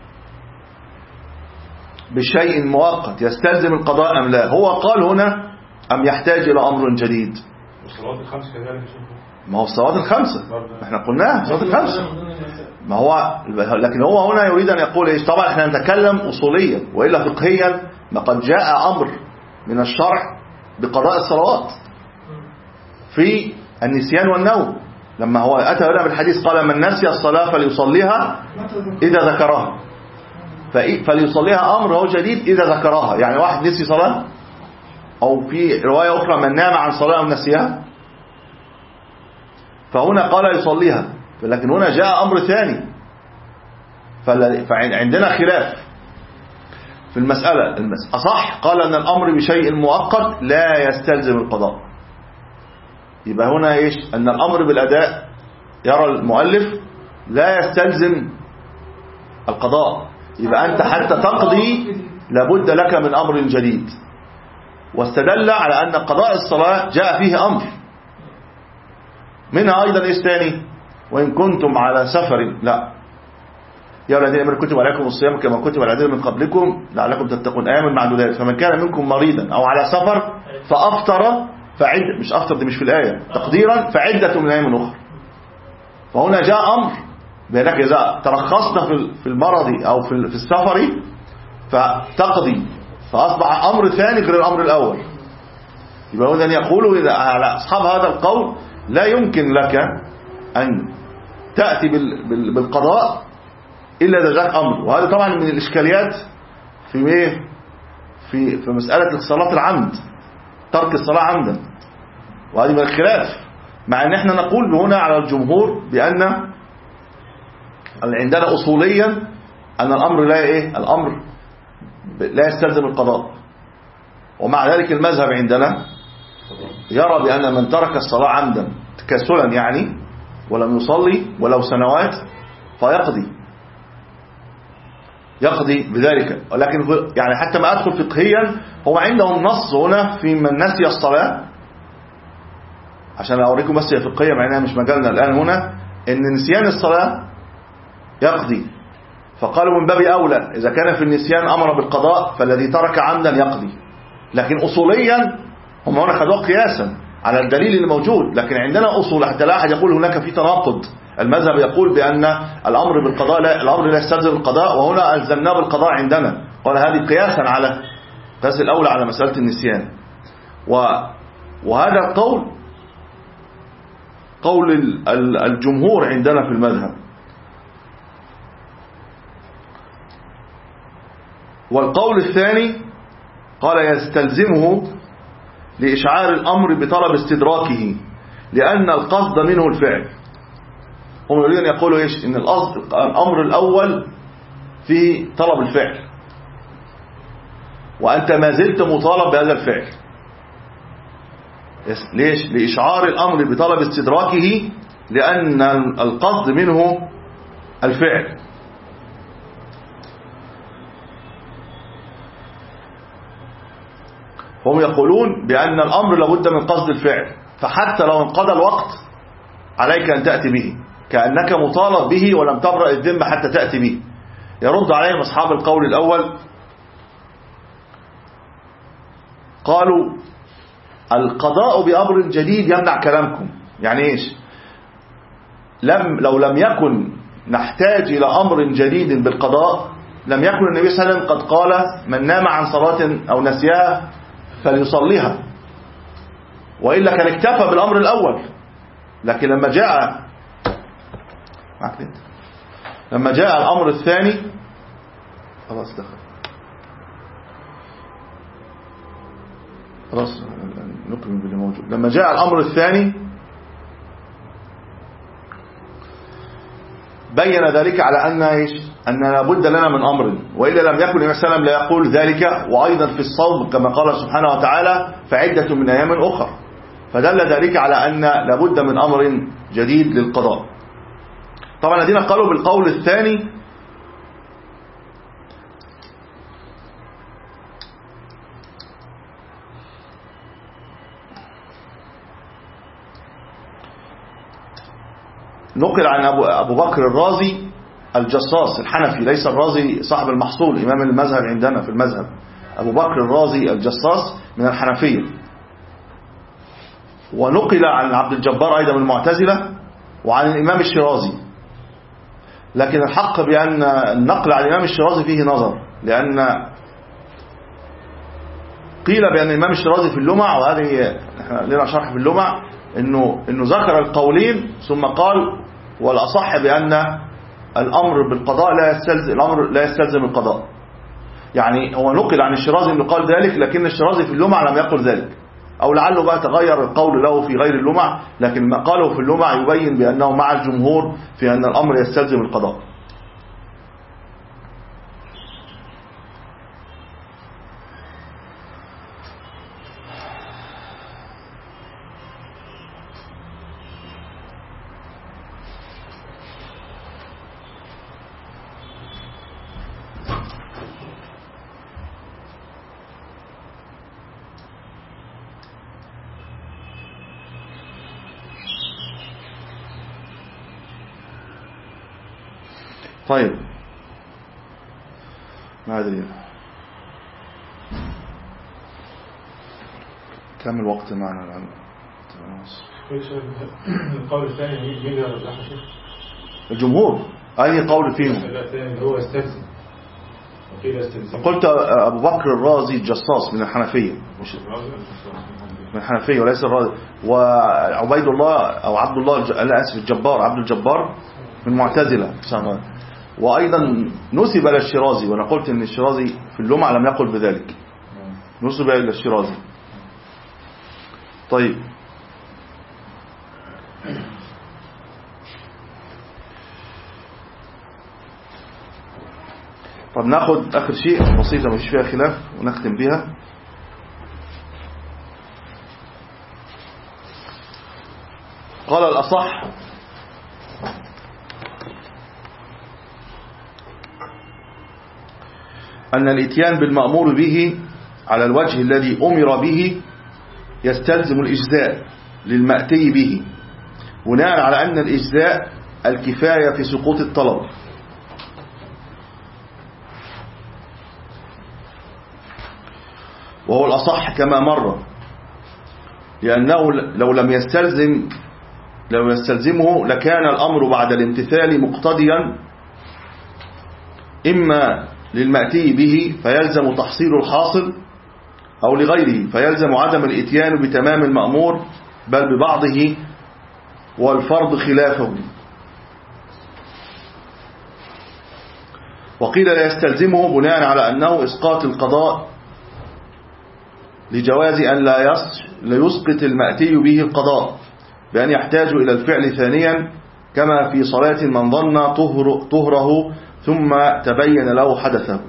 بشيء مؤقت يستلزم القضاء أم لا؟ هو قال هنا أم يحتاج إلى أمر جديد؟ والصلوات الخمس كذلك. ما هو الصلوات الخمسة احنا قلناها الصلوات الخمسة، ما هو لكن هو هنا يريد أن يقول إيش؟ طبعا احنا نتكلم أصوليا، وإلا فقهيا ما قد جاء أمر من الشرع بقضاء الصلوات في النسيان والنوم. لما هو أتى هنا بالحديث قال من نسي الصلاة فليصليها إذا ذكرها، فليصليها أمر هو جديد إذا ذكرها. يعني واحد نسي صلاة، أو في رواية أخرى من نام عن صلاة ونسيها، فهنا قال يصليها، لكن هنا جاء أمر ثاني. فعندنا خلاف في المسألة. أصح قال أن الأمر بشيء مؤقت لا يستلزم القضاء. يبقى هنا إيش؟ أن الأمر بالأداء يرى المؤلف لا يستلزم القضاء. يبقى أنت حتى تقضي لابد لك من أمر جديد. واستدل على أن قضاء الصلاة جاء فيه أمر، منها أيضا إيش ثاني؟ وإن كنتم على سفر، لا يا الذين آمنوا كتب عليكم الصيام كما كتب على الذين من قبلكم لعلكم تتقون أياما معدودات، فمن كان منكم مريضا أو على سفر فأفطر فعدة، مش أفطر دي مش في الآية تقديرا، فعدة من أيام أخرى. فهنا جاء أمر بأنك إذا ترخصنا في المرض أو في السفر فتقضي، فأصبح أمر ثاني غير الأمر الأول. يبقى هنا يقولوا إذا على أصحاب هذا القول لا يمكن لك أن تأتي بالقضاء إلا إذا جاء أمر. وهذا طبعا من الإشكاليات في إيه؟ في في مسألة الصلاة العمد، ترك الصلاة عمدا، وهذه من الخلاف. مع أن احنا نقول هنا على الجمهور بأن عندنا أصوليا أن الأمر لا إيه؟ الأمر لا يستلزم القضاء. ومع ذلك المذهب عندنا يرى بأن من ترك الصلاة عمدا تكاسلا يعني ولم يصلي ولو سنوات فيقضي يقضي بذلك. ولكن يعني حتى ما أدخل فقهيا هو عندهم نص هنا في من نسي الصلاة، عشان أوريكم بس هي فقهية مع أنها مش مجالنا الآن هنا، إن نسيان الصلاة يقضي. فقالوا من باب أولى إذا كان في النسيان أمر بالقضاء فالذي ترك عمدا يقضي. لكن أصوليا هم هنا خذوا قياسا على الدليل الموجود، لكن عندنا أصول حتى لا أحد يقول هناك في تناقض. المذهب يقول بأن الأمر بالقضاء لا، الأمر لا يستلزم القضاء، وهنا ألزمناه بالقضاء عندنا، قال هذه قياسا على قياس الأولى على مسألة النسيان. وهذا القول قول الجمهور عندنا في المذهب. والقول الثاني قال يستلزمه لإشعار الأمر بطلب استدراكه لأن القصد منه الفعل. هم يريدون يقولوا إيش؟ إن الأمر الأول في طلب الفعل وأنت ما زلت مطالب بهذا الفعل. ليش؟ لإشعار الأمر بطلب استدراكه لأن القصد منه الفعل. هم يقولون بأن الأمر لابد من قصد الفعل، فحتى لو انقضى الوقت عليك أن تأتي به، كأنك مطالب به ولم تبرأ الذمة حتى تأتي به. يرد عليهم أصحاب القول الأول قالوا القضاء بأمر جديد يمنع كلامكم. يعني إيش؟ لم لو لم يكن نحتاج إلى أمر جديد بالقضاء لم يكن النبي صلى الله عليه وسلم قد قال من نام عن صلاة أو نسيها فليصليها، وإلا كان اكتفى بالأمر الأول. لكن لما جاء لما جاء الأمر الثاني خلاص دخل خلاص نكمل باللي موجود. لما جاء الأمر الثاني بين ذلك على أن إيش؟ أن لابد لنا من أمر، وإلا لم يكن النبي صلى الله عليه وسلم لا يقول ذلك. وأيضا في الصوم كما قال سبحانه وتعالى فعدة من أيام أخر، فدل ذلك على أن لابد من أمر جديد للقضاء. طبعا الذين قالوا بالقول الثاني نقل عن أبو بكر الرازي الجصاص الحنفي، ليس الرازي صاحب المحصول إمام المذهب عندنا في المذهب، أبو بكر الرازي الجصاص من الحنفية. ونقل عن عبد الجبار أيضا من المعتزلة وعن الإمام الشيرازي. لكن الحق بأن النقل عن الإمام الشيرازي فيه نظر، لأن قيل بأن الإمام الشيرازي في اللمع، وهذه احنا لنا شرح في اللمع، إنه, إنه ذكر القولين ثم قال والأصح بأن الأمر بالقضاء لا يستلزم الأمر لا يستلزم القضاء. يعني هو نقل عن الشيرازي إنه قال ذلك، لكن الشيرازي في اللمع لم يقل ذلك، أو لعله بقى تغير القول له في غير اللمع، لكن ما قاله في اللمع يبين بأنه مع الجمهور في أن الأمر يستلزم القضاء. طيب ما أدري كم الوقت معنا الآن؟ القول الثاني مين اللي رجحه شيخ؟ الجمهور. أي قول فيهم؟ هو يستلزم. قلت أبو بكر الرازي الجصاص من الحنفية، مش من الحنفية وليس الرازي. وعبيد الله أو عبد الله لا أسف الجبار عبد الجبار من معتزلة. وأيضا نسب إلى الشيرازي، وأنا قلت إن الشيرازي في اللمع لم يقل بذلك، نسب إلى الشيرازي. طيب طب ناخد آخر شيء بسيطة مش فيها خلاف ونختم بها. قال الأصح أن الإتيان بالمأمور به على الوجه الذي أمر به يستلزم الإجزاء للمأتي به، بناء على أن الإجزاء الكفاية في سقوط الطلب. وهو الأصح كما مر، لأنه لو لم يستلزم لو يستلزمه لكان الأمر بعد الامتثال مقتضيا إما للمأتي به فيلزم تحصيل الحاصل، أو لغيره فيلزم عدم الإتيان بتمام المأمور بل ببعضه، والفرض خلافه. وقيل لا يستلزمه بناء على أنه إسقاط القضاء لجواز أن لا يسقط المأتي به القضاء بأن يحتاج إلى الفعل ثانيا، كما في صلاة من ظن طهر طهره ثم تبين له حدثه.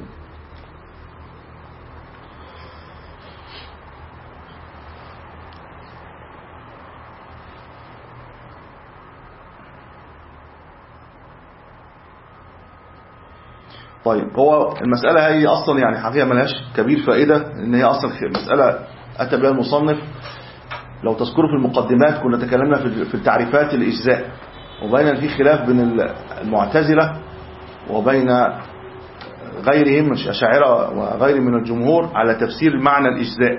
طيب، هو المسألة هي أصلا يعني حقيقة ملهاش كبير فائدة، إن هي أصلا مسألة أتى بها المصنف. لو تذكروا في المقدمات كنا تكلمنا في التعريفات الإجزاء، وبين في خلاف بين المعتزلة وبين غيرهم من الأشاعرة وغير من الجمهور على تفسير معنى الإجزاء.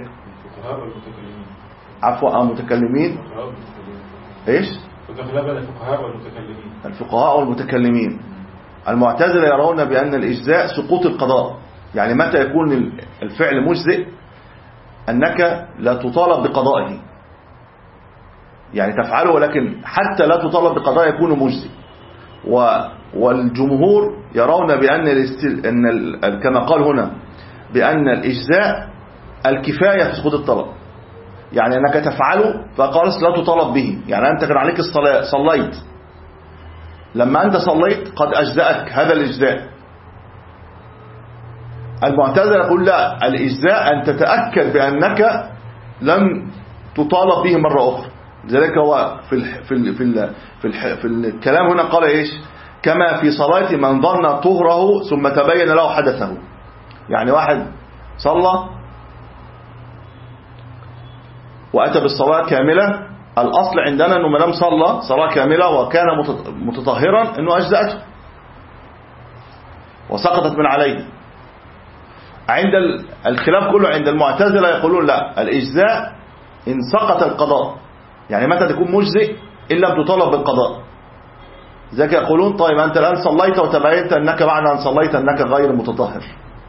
عفوا متكلمين إيش؟ الفقهاء والمتكلمين. الفقهاء والمتكلمين. المعتزلة يرون بأن الإجزاء سقوط القضاء، يعني متى يكون الفعل مجزئ أنك لا تطالب بقضائه، يعني تفعله ولكن حتى لا تطالب بقضاء يكون مجزئ. والجمهور يرون بأن أن كما قال هنا بأن الإجزاء الكفاية في سقوط الطلب، يعني أنك تفعله فقالت لا تطالب به، يعني أنت كان عليك الصلاة صليت، لما أنت صليت قد أجزأك هذا الإجزاء. المعتزلة يقول لا، الإجزاء أن تتأكد بأنك لم تطالب به مرة أخرى. لذلك هو في ال في ال في ال في, ال في الكلام هنا قال إيش؟ كما في صلاة من ظن طهره ثم تبين له حدثه. يعني واحد صلى وأتى بالصلاة كاملة، الأصل عندنا أنه ما دام صلى صلاة كاملة وكان متطهرا أنه أجزأته وسقطت من عليه. عند الخلاف كله عند المعتزلة يقولون لا، الإجزاء إن سقط القضاء، يعني متى تكون مجزئ إن لم تطالب بالقضاء. ذلك يقولون طيب أنت الآن صليت وتبينت أنك بعد أن صليت أنك غير متطهر.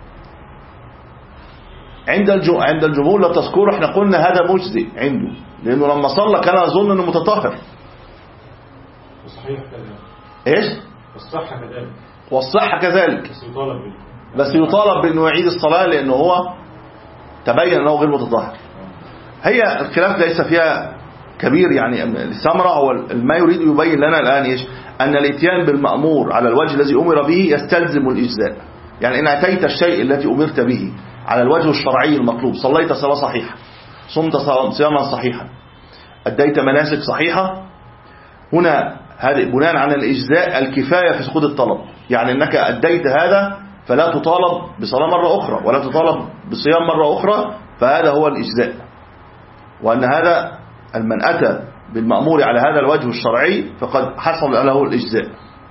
عند عند الجمهور لو تذكروا احنا قلنا هذا مجزئ عنده، لأنه لما صلى كان يظن أنه متطهر. صحيح كذلك. إيش؟ والصحة كذلك. والصحة كذلك. بس يطالب به. بس يطالب بأنه يعيد الصلاة لأنه هو تبين أنه غير متطهر. هي الخلاف ليس فيها كبير، يعني السمرة هو ما يريد يبين لنا الآن إيش؟ أن الاتيان بالمأمور على الوجه الذي أمر به يستلزم الإجزاء. يعني إن أتيت الشيء الذي أمرت به على الوجه الشرعي المطلوب، صليت صلاة صحيحة، صمت صياما صحيحا، أديت مناسك صحيحة، هنا هذا بناء على الإجزاء الكفاية في سقوط الطلب، يعني أنك أديت هذا فلا تطالب بصلاة مرة أخرى ولا تطالب بصيام مرة أخرى، فهذا هو الإجزاء. وأن هذا من أتى بالمأمور على هذا الوجه الشرعي فقد حصل له الإجزاء.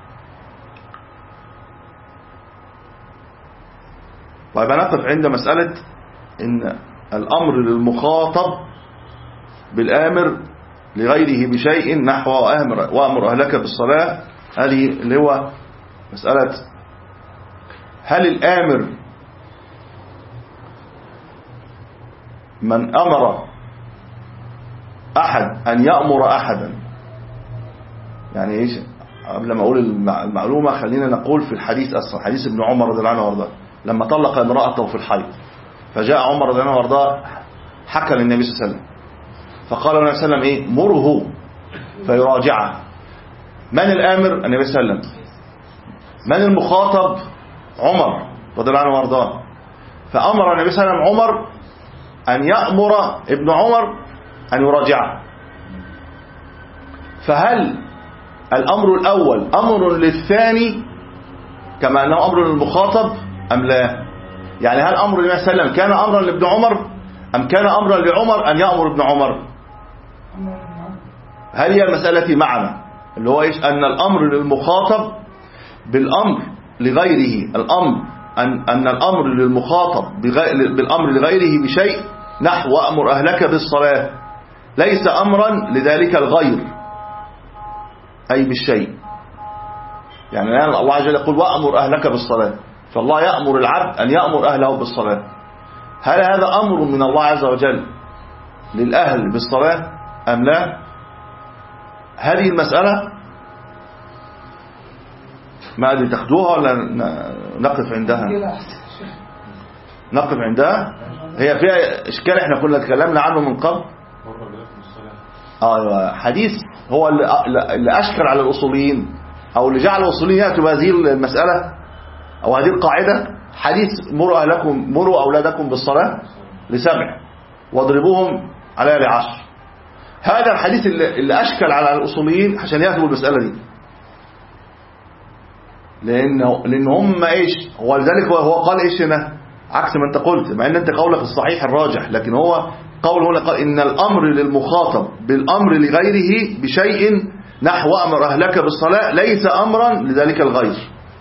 طيب نقف عند مسألة إن الأمر للمخاطب بالآمر لغيره بشيء نحو وأمر, وأمر أهلك بالصلاة. هذه اللي هو مسألة هل الآمر من أمر أحد أن يأمر أحدا، يعني إيش؟ قبل ما أقول المعلومة خلينا نقول في الحديث أصلا، حديث ابن عمر رضي الله عنه وارضاه لما طلق امرأته في الحيض، فجاء عمر رضي الله عنه وارضاه حكى للنبي صلى الله عليه وسلم، فقال النبي صلى الله عليه وسلم إيه؟ مره فيراجعه. من الآمر؟ النبي صلى الله عليه وسلم. من المخاطب؟ عمر رضي الله عنه وارضاه. فأمر النبي صلى الله عليه وسلم عمر أن يأمر ابن عمر أن يراجعه. فهل الأمر الأول أمر للثاني كما أنه أمر للمخاطب أم لا؟ يعني هل أمر النبي صلى الله عليه وسلم كان أمرا لابن عمر أم كان أمرا لعمر أن يأمر ابن عمر؟ هل هي المسألة معنا اللي هو إيش؟ أن الأمر للمخاطب بالأمر لغيره، الأمر أن, أن الأمر للمخاطب بالأمر لغيره بشيء نحو أمر أهلك بالصلاة ليس أمرا لذلك الغير أي بالشيء. يعني الآن الله عز وجل يقول وأمر أهلك بالصلاة، فالله يأمر العبد أن يأمر أهله بالصلاة. هل هذا أمر من الله عز وجل للأهل بالصلاة أم لا؟ هذه المسألة ما أدري تاخدوها ولا نقف عندها؟ نقف عندها. هي فيها إشكال احنا كنا تكلمنا عنه من قبل. آه حديث هو اللي أشكل على الأصوليين أو اللي جعل الأصوليين يأتوا بهذه المسألة أو هذه القاعدة. حديث مروا أهلكم مروا أولادكم بالصلاة لسبع واضربوهم عليها لعشر. هذا الحديث اللي أشكل على الأصوليين عشان يأتوا بالمسألة دي، لأنه لأن هم إيش هو لذلك هو قال إيش هنا عكس ما أنت قلت، مع أن أنت قولك الصحيح الراجح، لكن هو قول هنا قال إن الأمر للمخاطب بالأمر لغيره بشيء نحو أمر أهلك بالصلاة ليس أمرا لذلك الغير.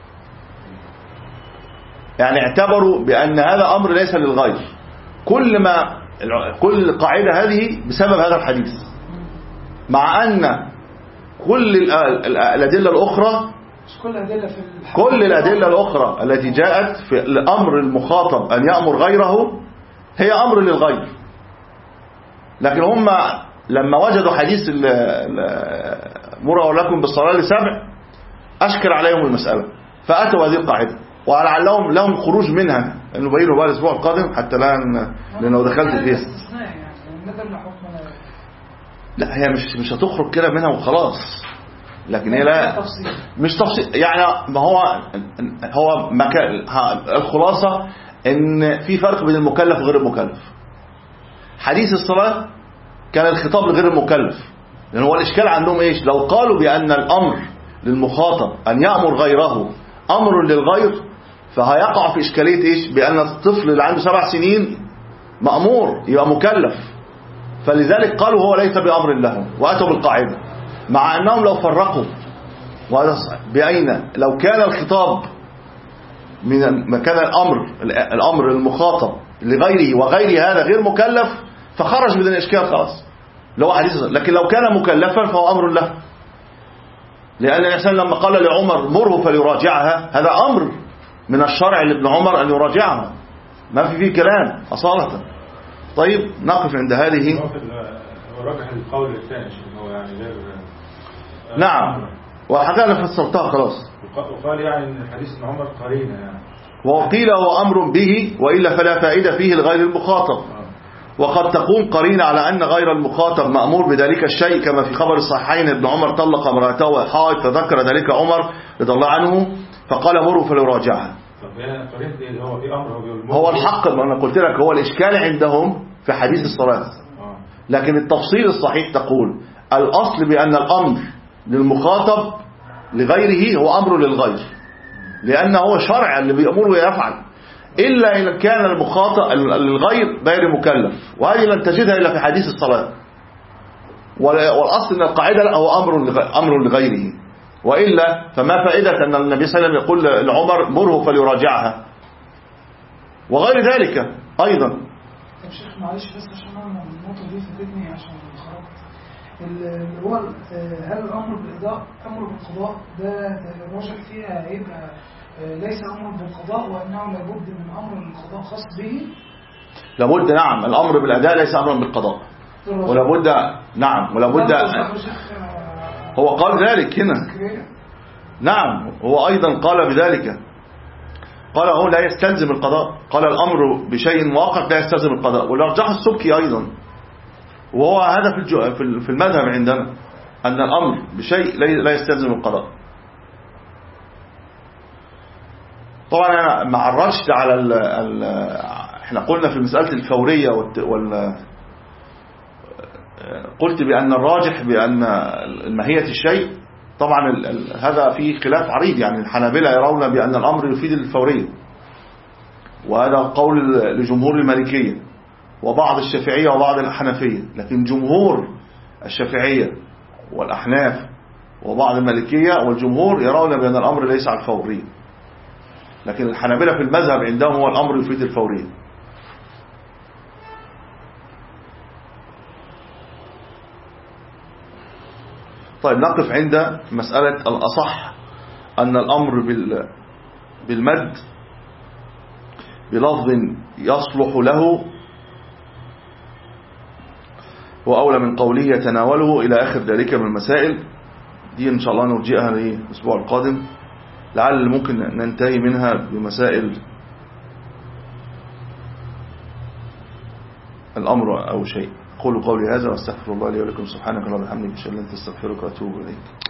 يعني اعتبروا بأن هذا أمر ليس للغير. كل ما كل قاعدة هذه بسبب هذا الحديث، مع أن كل الأدلة الأخرى كل الأدلة الأخرى التي جاءت في الأمر المخاطب أن يأمر غيره هي أمر للغير، لكن هم لما وجدوا حديث مروا لكم بالصلاة لسبع أشكل عليهم المسألة فأتوا هذه القاعدة، ولعلهم لهم خروج منها انه بينه بقى الاسبوع القادم حتى لا لانه دخلت فيها. لا هي مش مش هتخرج كده منها وخلاص، لكن هي لا مش تفصيل يعني. ما هو هو مكان الخلاصه ان في فرق بين المكلف وغير المكلف. حديث الصلاه كان الخطاب لغير المكلف، لان هو الاشكال عندهم ايش؟ لو قالوا بان الامر للمخاطب ان يأمر غيره امر للغير فهيقع في إشكالية إيش؟ بأن الطفل اللي عنده سبع سنين مأمور يبقى مكلف، فلذلك قالوا هو ليس بأمر له وأتوا بالقاعدة، مع أنهم لو فرقوا بأين لو كان الخطاب من مكان الأمر الأمر المخاطب لغيره وغير هذا غير مكلف فخرج من الإشكال خلاص لو حديث. لكن لو كان مكلفا فهو أمر له، لأن الإنسان لما قال لعمر مره فليراجعها هذا أمر من الشرع لابن عمر أن يراجعها، ما في فيه كلام أصالة. طيب نقف عند هذه. ورجح القول الثاني هو يعني غير نعم وحتى أنا فسرتها خلاص. وقال يعني ان حديث ابن عمر قرينه يعني، وقيل هو أمر به وإلا فلا فائدة فيه لغير المخاطب، وقد تقوم قرينة على أن غير المخاطب مأمور بذلك الشيء، كما في خبر الصحيحين ابن عمر طلق امرأته حائض فذكر ذلك عمر رضي الله عنه فقال مروا فليراجعها. هو الحق ما أنا قلت لك هو الإشكال عندهم في حديث الصلاة، لكن التفصيل الصحيح تقول الأصل بأن الأمر للمخاطب لغيره هو أمر للغير، لأنه هو شرع اللي بيأمره ويفعل، إلا إن كان المخاطب للغير غير مكلف، وهذه لن تجدها إلا في حديث الصلاة. والأصل أن القاعدة لا هو أمر أمر لغيره، وإلا فما فائدة أن النبي صلى الله عليه وسلم يقول لعمر مره فليراجعها وغير ذلك أيضا. طب شيخ معلش بس عشان أنا النقطة دي فاتتني عشان خرجت اللي هو هل الأمر بالقضاء أمر بالقضاء ده الراجح فيها هيبقى ليس أمر بالقضاء وأنه لابد من أمر القضاء خاص به؟ لابد نعم الأمر بالأداء ليس أمرا بالقضاء، ولابد نعم ولابد هو قال ذلك هنا. نعم هو أيضا قال بذلك، قال هو لا يستلزم القضاء، قال الأمر بشيء مؤقت لا يستلزم القضاء، والارجح السبكي أيضا، وهو هذا في في المذهب عندنا أن الأمر بشيء لا يستلزم القضاء. طبعا أنا ما عرجت على ال ال احنا قلنا في مسألة الفورية وال قلت بأن الراجح بأن ماهية الشيء طبعا ال ال هذا فيه خلاف عريض، يعني الحنابلة يرون بأن الأمر يفيد الفورية، وهذا قول لجمهور المالكية وبعض الشافعية وبعض الحنفية، لكن جمهور الشافعية والأحناف وبعض المالكية والجمهور يرون بأن الأمر ليس على الفورية، لكن الحنابلة في المذهب عندهم هو الأمر يفيد الفورية. طيب نقف عند مسألة الأصح أن الأمر بالمد بلفظ يصلح له وأولى من قوله يتناوله إلى آخر ذلك من المسائل دي إن شاء الله نرجئها للأسبوع القادم، لعل ممكن ننتهي منها بمسائل الأمر أو شيء. قولوا قولي هذا واستغفر الله لي ولكم، سبحانك اللهم وبحمدك أشهد أن لا إله إلا أنت أستغفرك وأتوب إليك.